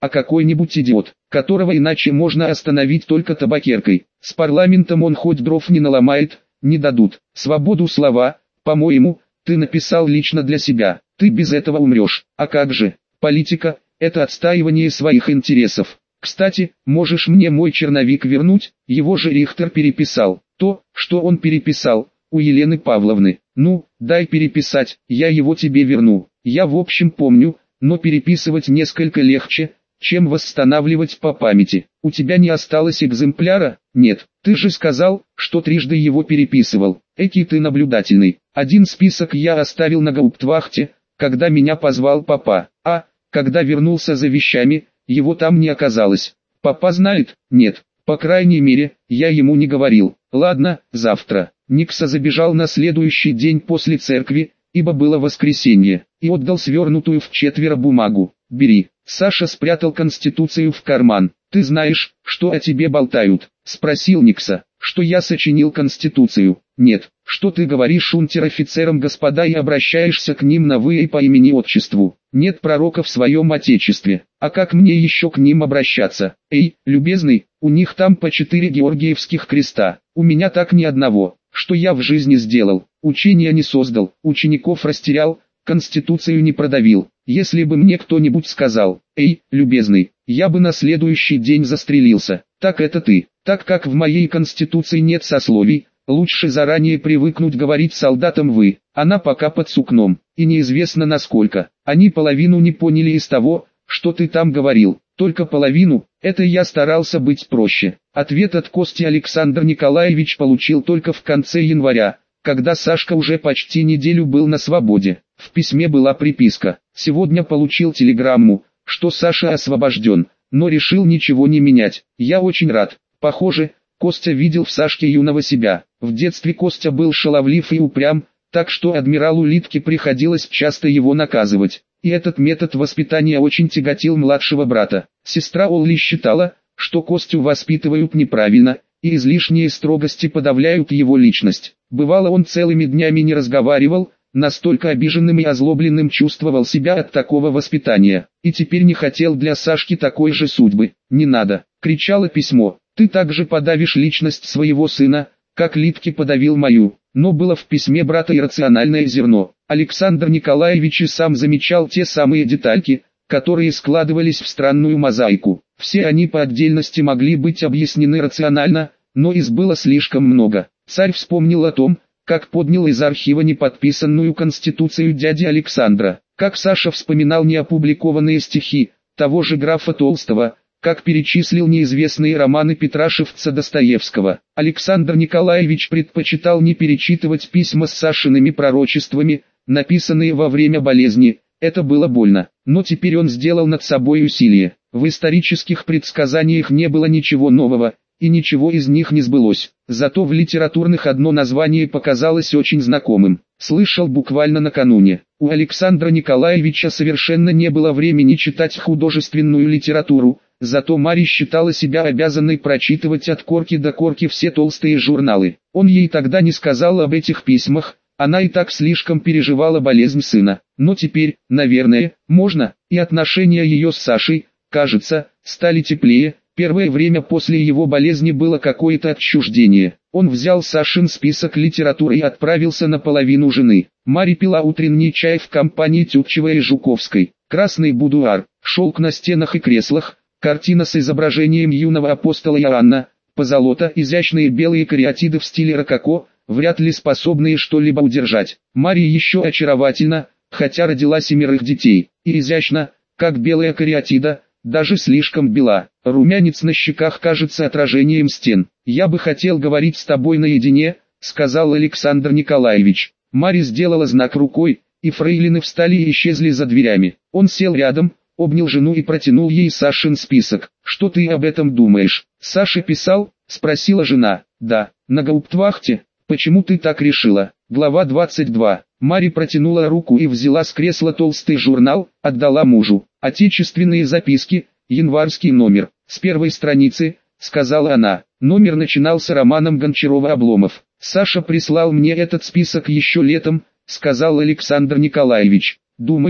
а какой-нибудь идиот, которого иначе можно остановить только табакеркой. С парламентом он хоть дров не наломает, не дадут. Свободу слова, по-моему, ты написал лично для себя. Ты без этого умрешь. А как же? Политика – это отстаивание своих интересов. Кстати, можешь мне мой черновик вернуть? Его же Рихтер переписал. То, что он переписал, у Елены Павловны. Ну, дай переписать, я его тебе верну. Я в общем помню, но переписывать несколько легче, чем восстанавливать по памяти. У тебя не осталось экземпляра? Нет, ты же сказал, что трижды его переписывал. Экий ты наблюдательный. Один список я оставил на гауптвахте, когда меня позвал папа, а, когда вернулся за вещами, его там не оказалось. Папа знает? Нет, по крайней мере, я ему не говорил. Ладно, завтра. Никса забежал на следующий день после церкви, ибо было воскресенье, и отдал свернутую в четверо бумагу. Бери. Саша спрятал Конституцию в карман. «Ты знаешь, что о тебе болтают?» — спросил Никса. «Что я сочинил Конституцию?» «Нет, что ты говоришь унтер-офицерам господа и обращаешься к ним на «вы» и по имени-отчеству. Нет пророка в своем отечестве. А как мне еще к ним обращаться? Эй, любезный, у них там по 4 георгиевских креста, у меня так ни одного. Что я в жизни сделал? Учения не создал, учеников растерял, Конституцию не продавил. Если бы мне кто-нибудь сказал: «Эй, любезный», я бы на следующий день застрелился. Так это ты. Так как в моей Конституции нет сословий, лучше заранее привыкнуть говорить солдатам «вы». Она пока под сукном, и неизвестно насколько. Они половину не поняли из того, что ты там говорил. Только половину, это я старался быть проще. Ответ от Кости Александр Николаевич получил только в конце января, когда Сашка уже почти неделю был на свободе. В письме была приписка: «Сегодня получил телеграмму, что Саша освобожден, но решил ничего не менять. Я очень рад». Похоже, Костя видел в Сашке юного себя. В детстве Костя был шаловлив и упрям, так что адмиралу Литке приходилось часто его наказывать. И этот метод воспитания очень тяготил младшего брата. Сестра Олли считала, что Костю воспитывают неправильно, и излишние строгости подавляют его личность. Бывало, он целыми днями не разговаривал, настолько обиженным и озлобленным чувствовал себя от такого воспитания, и теперь не хотел для Сашки такой же судьбы. «Не надо!» — кричало письмо. «Ты также подавишь личность своего сына, как Литке подавил мою». Но было в письме брата иррациональное зерно. Александр Николаевич и сам замечал те самые детальки, которые складывались в странную мозаику. Все они по отдельности могли быть объяснены рационально, но их было слишком много. Царь вспомнил о том, как поднял из архива неподписанную Конституцию дяди Александра, как Саша вспоминал неопубликованные стихи того же графа Толстого, как перечислил неизвестные романы Петрашевца Достоевского. Александр Николаевич предпочитал не перечитывать письма с Сашиными пророчествами, написанные во время болезни. Это было больно, но теперь он сделал над собой усилие. В исторических предсказаниях не было ничего нового, и ничего из них не сбылось. Зато в литературных одно название показалось очень знакомым. Слышал буквально накануне. У Александра Николаевича совершенно не было времени читать художественную литературу, зато Марья считала себя обязанной прочитывать от корки до корки все толстые журналы. Он ей тогда не сказал об этих письмах, она и так слишком переживала болезнь сына. Но теперь, наверное, можно, и отношения ее с Сашей, кажется, стали теплее. Первое время после его болезни было какое-то отчуждение. Он взял Сашин список литературы и отправился на половину жены. Марья пила утренний чай в компании Тютчева и Жуковской. Красный будуар, шелк на стенах и креслах, картина с изображением юного апостола Иоанна, позолота, изящные белые кариатиды в стиле рококо, вряд ли способные что-либо удержать. Марья еще очаровательна, хотя родила 7 детей, и изящна, как белая кариатида, даже слишком бела. Румянец на щеках кажется отражением стен. «Я бы хотел говорить с тобой наедине», — сказал Александр Николаевич. Марья сделала знак рукой, и фрейлины встали и исчезли за дверями. Он сел рядом, обнял жену и протянул ей Сашин список. «Что ты об этом думаешь?» «Саша писал?» — спросила жена. «Да, на гауптвахте. Почему ты так решила?» Глава 22. Марья протянула руку и взяла с кресла толстый журнал, отдала мужу. «Отечественные записки, январский номер, с первой страницы», — сказала она. Номер начинался романом Гончарова «Обломов». «Саша прислал мне этот список еще летом», — сказал Александр Николаевич. «Думаю,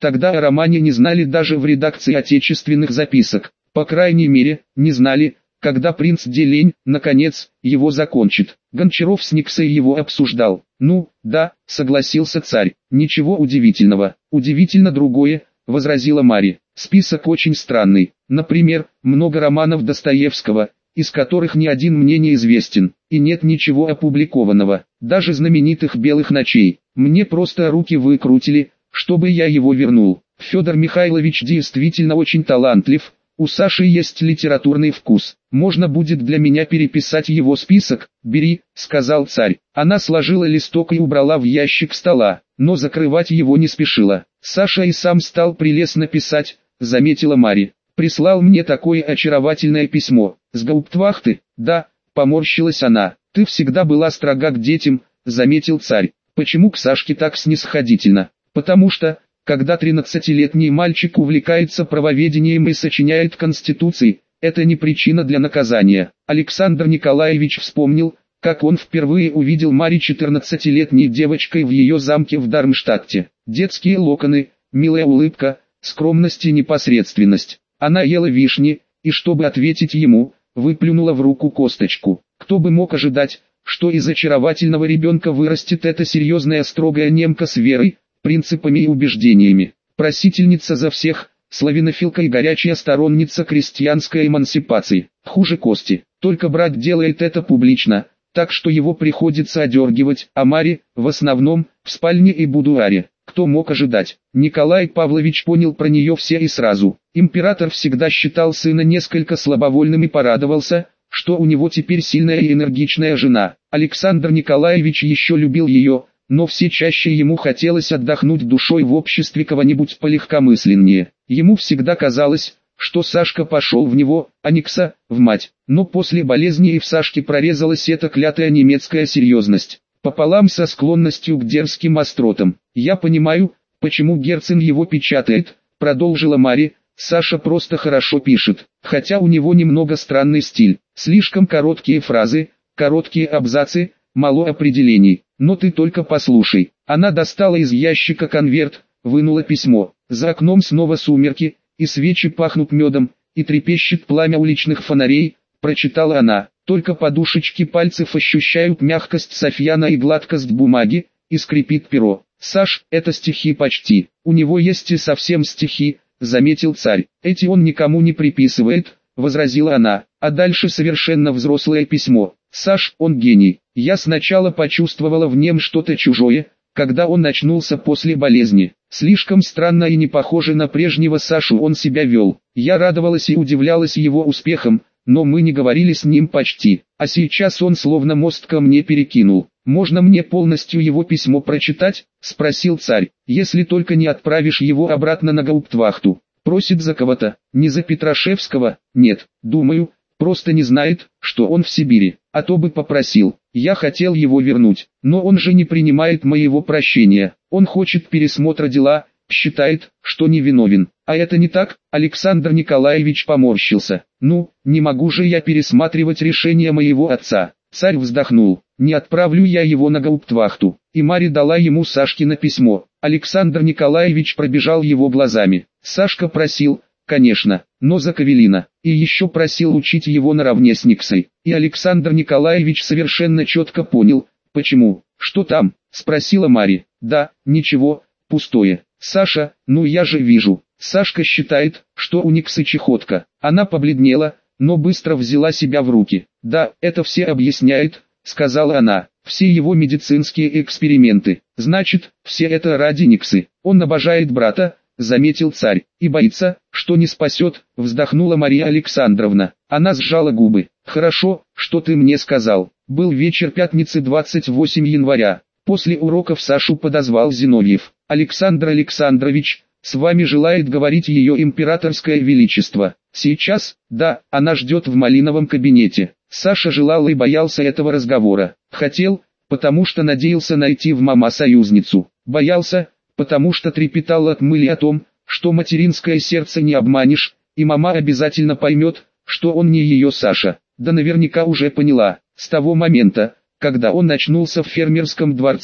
Тогда о романе не знали даже в редакции отечественных записок. По крайней мере, не знали, когда принц Делень, наконец, его закончит. Гончаров с Никсой его обсуждал. «Ну, да», согласился царь. «Ничего удивительного». «Удивительно другое», возразила Марья. «Список очень странный. Например, много романов Достоевского, из которых ни один мне не известен, и нет ничего опубликованного, даже знаменитых «Белых ночей». Мне просто руки выкрутили, чтобы я его вернул. Федор Михайлович действительно очень талантлив, у Саши есть литературный вкус. Можно будет для меня переписать его список?» «Бери», сказал царь. Она сложила листок и убрала в ящик стола, но закрывать его не спешила. «Саша и сам стал прелестно писать», заметила Марья. «Прислал мне такое очаровательное письмо. С гауптвахты?» «Да», поморщилась она. «Ты всегда была строга к детям», заметил царь. «Почему к Сашке так снисходительно?» «Потому что, когда 13-летний мальчик увлекается правоведением и сочиняет конституции, это не причина для наказания». Александр Николаевич вспомнил, как он впервые увидел Марью 14-летней девочкой в ее замке в Дармштадте. Детские локоны, милая улыбка, скромность и непосредственность. Она ела вишни, и чтобы ответить ему, выплюнула в руку косточку. Кто бы мог ожидать, что из очаровательного ребенка вырастет эта серьезная строгая немка с верой, принципами и убеждениями. Просительница за всех, славянофилка и горячая сторонница крестьянской эмансипации. Хуже Кости, только брат делает это публично, так что его приходится одергивать, а Марья, в основном, в спальне и будуаре. Кто мог ожидать? Николай Павлович понял про нее все и сразу. Император всегда считал сына несколько слабовольным и порадовался, что у него теперь сильная и энергичная жена. Александр Николаевич еще любил ее, но все чаще ему хотелось отдохнуть душой в обществе кого-нибудь полегкомысленнее. Ему всегда казалось, что Сашка пошел в него, а Никса – в мать. Но после болезни и в Сашке прорезалась эта клятая немецкая серьезность, пополам со склонностью к дерзким остротам. «Я понимаю, почему Герцен его печатает», – продолжила Марья. «Саша просто хорошо пишет, хотя у него немного странный стиль. Слишком короткие фразы, короткие абзацы, мало определений. Но ты только послушай». Она достала из ящика конверт, вынула письмо. За окном снова сумерки, и свечи пахнут медом, и трепещет пламя уличных фонарей, прочитала она. Только подушечки пальцев ощущают мягкость софьяна и гладкость бумаги, и скрипит перо. «Саш, это стихи почти. У него есть и совсем стихи», заметил царь. «Эти он никому не приписывает», возразила она. А дальше совершенно взрослое письмо. «Саш, он гений. Я сначала почувствовала в нем что-то чужое, когда он очнулся после болезни. Слишком странно и не похоже на прежнего Сашу он себя вел. Я радовалась и удивлялась его успехам, но мы не говорили с ним почти. А сейчас он словно мост ко мне перекинул. Можно мне полностью его письмо прочитать?» спросил царь. «Если только не отправишь его обратно на гауптвахту». «Просит за кого-то, не за Петрашевского?» «Нет, думаю, просто не знает, что он в Сибири, а то бы попросил. Я хотел его вернуть, но он же не принимает моего прощения. Он хочет пересмотра дела, считает, что не виновен. А это не так?» Александр Николаевич поморщился. «Ну, не могу же я пересматривать решение моего отца». Царь вздохнул. «Не отправлю я его на гауптвахту». И Марья дала ему Сашкино письмо. Александр Николаевич пробежал его глазами. Сашка просил, конечно, но за Кавелина. И еще просил учить его наравне с Никсой. И Александр Николаевич совершенно четко понял, почему. «Что там?» спросила Марья. «Да, ничего, пустое. Саша, ну я же вижу». Сашка считает, что у Никсы чехотка. Она побледнела, но быстро взяла себя в руки. «Да, это все объясняет», сказала она. «Все его медицинские эксперименты. Значит, все это ради Никсы. Он обожает брата», заметил царь. «И боится, что не спасет», вздохнула Мария Александровна. Она сжала губы. «Хорошо, что ты мне сказал». Был вечер пятницы 28 января. После уроков Сашу подозвал Зиновьев. «Александр Александрович, с вами желает говорить ее императорское величество». «Сейчас?» «Да, она ждет в малиновом кабинете». Саша желал и боялся этого разговора. Хотел, потому что надеялся найти в мама союзницу. Боялся, потому что трепетал от мысли о том, что материнское сердце не обманешь, и мама обязательно поймет, что он не ее Саша. Да наверняка уже поняла. С того момента, когда он очнулся в фермерском дворце,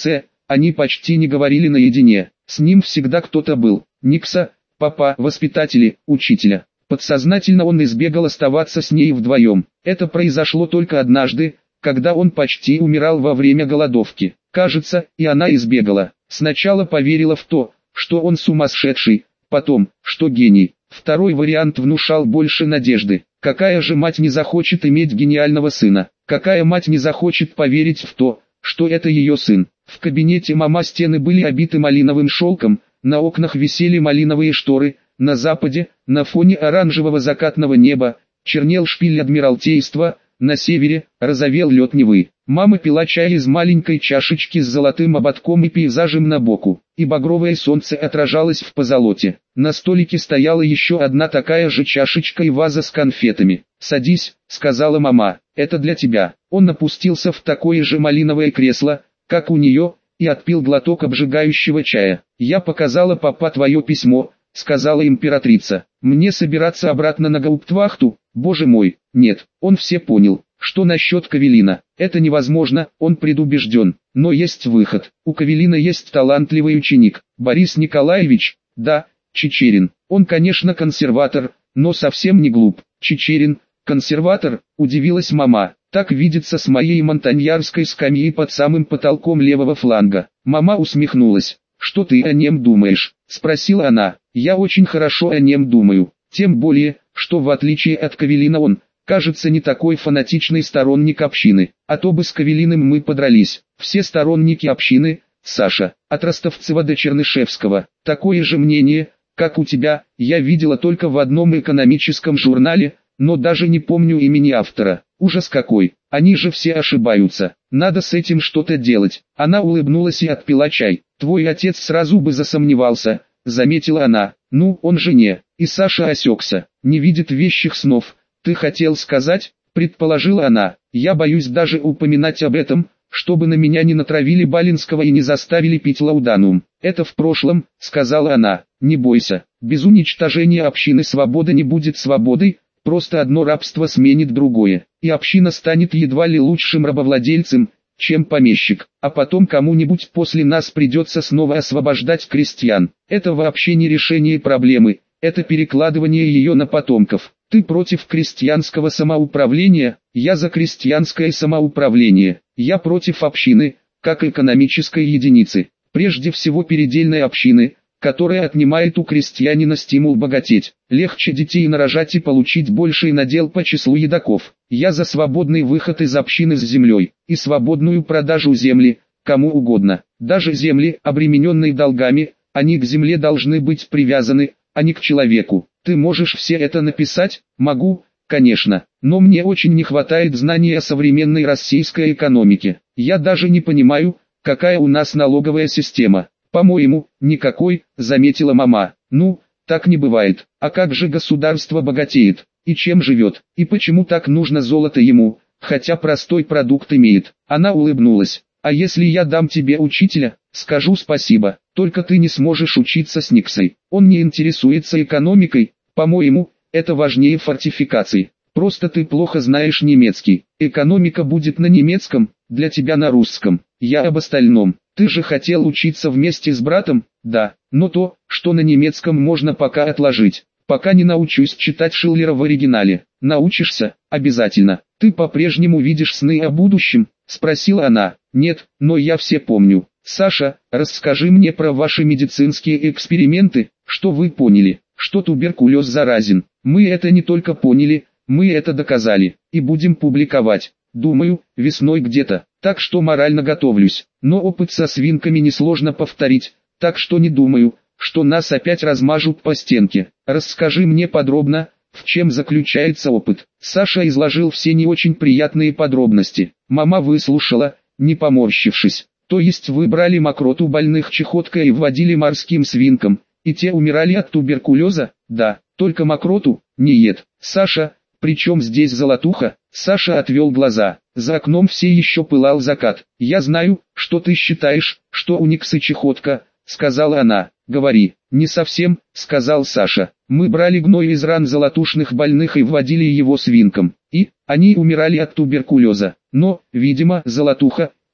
они почти не говорили наедине. С ним всегда кто-то был. Никса, папа, воспитатели, учителя. Подсознательно он избегал оставаться с ней вдвоем. Это произошло только однажды, когда он почти умирал во время голодовки. Кажется, и она избегала. Сначала поверила в то, что он сумасшедший, потом, что гений. Второй вариант внушал больше надежды. Какая же мать не захочет иметь гениального сына? Какая мать не захочет поверить в то, что это ее сын? В кабинете мама стены были обиты малиновым шелком, на окнах висели малиновые шторы, на западе, на фоне оранжевого закатного неба, чернел шпиль Адмиралтейства, на севере, розовел лед Невы. Мама пила чай из маленькой чашечки с золотым ободком и пейзажем на боку, и багровое солнце отражалось в позолоте. На столике стояла еще одна такая же чашечка и ваза с конфетами. «Садись», — сказала мама, — «это для тебя». Он опустился в такое же малиновое кресло, как у нее, и отпил глоток обжигающего чая. «Я показала папа твое письмо», — сказала императрица. «Мне собираться обратно на гауптвахту? Боже мой, нет». Он все понял. Что насчет Кавелина? Это невозможно, он предубежден. Но есть выход. У Кавелина есть талантливый ученик. Борис Николаевич, да, Чичерин. Он, конечно, консерватор, но совсем не глуп. Чичерин, консерватор, удивилась мама. Так видится с моей монтаньярской скамьей под самым потолком левого фланга. Мама усмехнулась. «Что ты о нем думаешь?» – спросила она. «Я очень хорошо о нем думаю. Тем более, что в отличие от Кавелина он, кажется, не такой фанатичный сторонник общины. А то бы с Кавелиным мы подрались. Все сторонники общины, Саша, от Ростовцева до Чернышевского. Такое же мнение, как у тебя, я видела только в одном экономическом журнале, но даже не помню имени автора. Ужас какой, они же все ошибаются. Надо с этим что-то делать». Она улыбнулась и отпила чай. «Твой отец сразу бы засомневался», — заметила она. «Ну, он же не». И Саша осекся. «Не видит вещих снов. Ты хотел сказать?» — предположила она. «Я боюсь даже упоминать об этом, чтобы на меня не натравили Балинского и не заставили пить лауданум. Это в прошлом», — сказала она. «Не бойся, без уничтожения общины свобода не будет свободой, просто одно рабство сменит другое, и община станет едва ли лучшим рабовладельцем, чем помещик, а потом кому-нибудь после нас придется снова освобождать крестьян. Это вообще не решение проблемы, это перекладывание ее на потомков. Ты против крестьянского самоуправления, я за крестьянское самоуправление. Я против общины, как экономической единицы, прежде всего передельной общины, которая отнимает у крестьянина стимул богатеть. Легче детей нарожать и получить больший надел по числу едоков. Я за свободный выход из общины с землей, и свободную продажу земли, кому угодно. Даже земли, обремененные долгами, они к земле должны быть привязаны, а не к человеку. Ты можешь все это написать? Могу, конечно, но мне очень не хватает знаний о современной российской экономике. Я даже не понимаю, какая у нас налоговая система. «По-моему, никакой», — заметила мама. «Ну, так не бывает. А как же государство богатеет? И чем живет? И почему так нужно золото ему, хотя простой продукт имеет?» Она улыбнулась. «А если я дам тебе учителя, скажу спасибо, только ты не сможешь учиться с Никсой. Он не интересуется экономикой, по-моему, это важнее фортификаций. Просто ты плохо знаешь немецкий. Экономика будет на немецком, для тебя на русском. Я об остальном. Ты же хотел учиться вместе с братом?» «Да, но то, что на немецком можно пока отложить. Пока не научусь читать Шиллера в оригинале». «Научишься, обязательно. Ты по-прежнему видишь сны о будущем?» — спросила она. «Нет, но я все помню. Саша, расскажи мне про ваши медицинские эксперименты, что вы поняли, что туберкулез заразен. Мы это не только поняли, мы это доказали, и будем публиковать. Думаю, весной где-то, так что морально готовлюсь. Но опыт со свинками несложно повторить, так что не думаю, что нас опять размажут по стенке. Расскажи мне подробно, в чем заключается опыт». Саша изложил все не очень приятные подробности. Мама выслушала, не поморщившись. «То есть вы брали мокроту больных чехоткой и вводили морским свинкам, и те умирали от туберкулеза?» «Да, только мокроту, не ед». «Саша, причем здесь золотуха?» Саша отвел глаза. За окном все еще пылал закат. «Я знаю, что ты считаешь, что у Никсы чехотка», — сказала она. «Говори». «Не совсем», — сказал Саша. «Мы брали гной из ран золотушных больных и вводили его свинкам. И, они умирали от туберкулеза. Но, видимо, золотуха —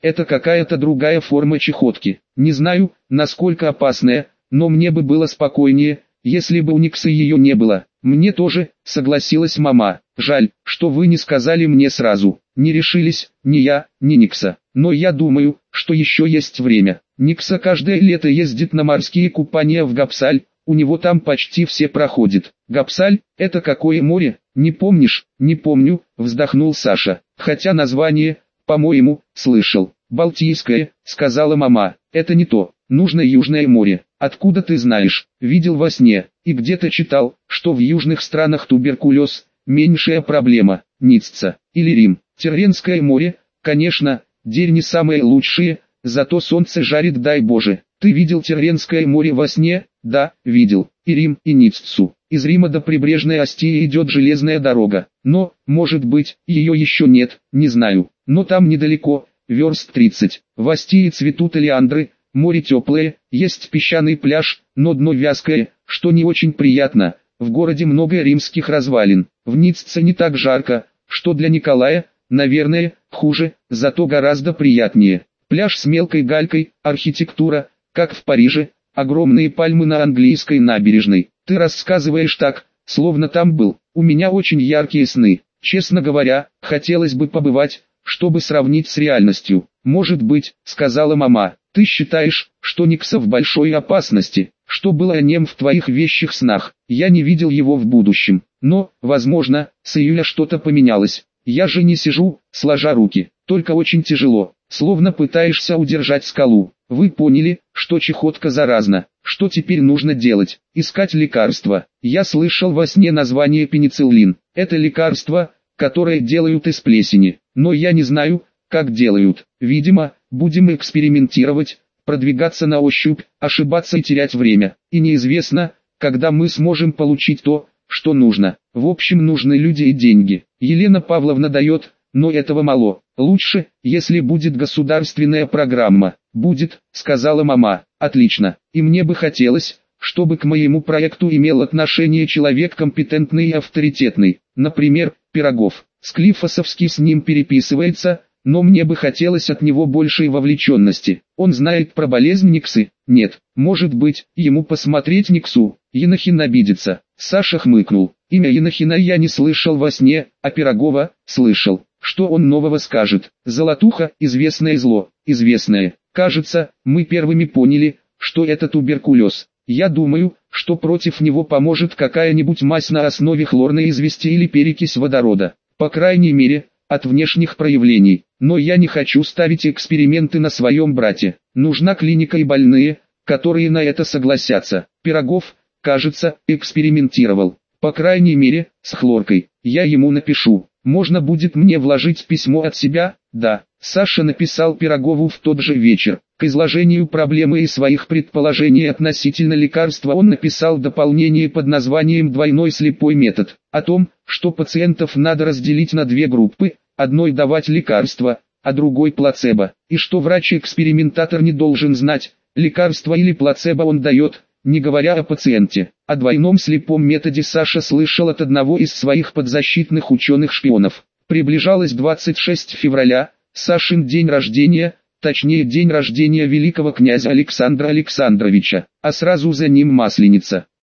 это какая-то другая форма чехотки. Не знаю, насколько опасная, но мне бы было спокойнее, если бы у Никса ее не было. Мне тоже, согласилась мама. Жаль, что вы не сказали мне сразу. Не решились, ни я, ни Никса. Но я думаю, что еще есть время. Никса каждое лето ездит на морские купания в Гапсаль, у него там почти все проходят. Гапсаль, это какое море? Не помнишь? Не помню, вздохнул Саша. Хотя название, по-моему, слышал. Балтийское, сказала мама. Это не то. Нужно Южное море. Откуда ты знаешь? Видел во сне. И где-то читал, что в южных странах туберкулез – меньшая проблема. Ницца или Рим. Тирренское море, конечно, дель не самые лучшие, зато солнце жарит, дай Боже. Ты видел Тирренское море во сне? Да, видел. И Рим, и Ниццу. Из Рима до прибрежной Остии идет железная дорога. Но, может быть, ее еще нет, не знаю. Но там недалеко, верст 30. В Остии цветут олеандры, море теплое, есть песчаный пляж, но дно вязкое, что не очень приятно. В городе много римских развалин. В Ницце не так жарко, что для Николая, наверное, хуже, зато гораздо приятнее. Пляж с мелкой галькой, архитектура, как в Париже, огромные пальмы на английской набережной. Ты рассказываешь так, словно там был. У меня очень яркие сны. Честно говоря, хотелось бы побывать, чтобы сравнить с реальностью. Может быть, сказала мама, ты считаешь, что Никса в большой опасности, что было о нем в твоих вещих снах. Я не видел его в будущем, но, возможно, с июля что-то поменялось. Я же не сижу, сложа руки, только очень тяжело, словно пытаешься удержать скалу. Вы поняли, что чехотка заразна. Что теперь нужно делать? Искать лекарства. Я слышал во сне название пенициллин. Это лекарство, которое делают из плесени. Но я не знаю, как делают. Видимо, будем экспериментировать, продвигаться на ощупь, ошибаться и терять время. И неизвестно, когда мы сможем получить то, что нужно. В общем, нужны люди и деньги. Елена Павловна дает, но этого мало. Лучше, если будет государственная программа. Будет, сказала мама. Отлично. И мне бы хотелось, чтобы к моему проекту имел отношение человек компетентный и авторитетный. Например, Пирогов. Склифосовский с ним переписывается, но мне бы хотелось от него большей вовлеченности. Он знает про болезнь Никсы? Нет. Может быть, ему посмотреть Никсу? Енохин обидится. Саша хмыкнул. Имя Енохина я не слышал во сне, а Пирогова слышал. Что он нового скажет? Золотуха – известное зло, известное. Кажется, мы первыми поняли, что это туберкулез. Я думаю, что против него поможет какая-нибудь мазь на основе хлорной извести или перекись водорода. По крайней мере, от внешних проявлений. Но я не хочу ставить эксперименты на своем брате. Нужна клиника и больные, которые на это согласятся. Пирогов, кажется, экспериментировал. По крайней мере, с хлоркой. Я ему напишу. Можно будет мне вложить письмо от себя? Да. Саша написал Пирогову в тот же вечер. К изложению проблемы и своих предположений относительно лекарства он написал дополнение под названием «Двойной слепой метод», о том, что пациентов надо разделить на две группы, одной давать лекарство, а другой плацебо, и что врач-экспериментатор не должен знать, лекарство или плацебо он дает, не говоря о пациенте. О двойном слепом методе Саша слышал от одного из своих подзащитных ученых-шпионов. Приближалось 26 февраля, Сашин день рождения, точнее день рождения великого князя Александра Александровича, а сразу за ним Масленица.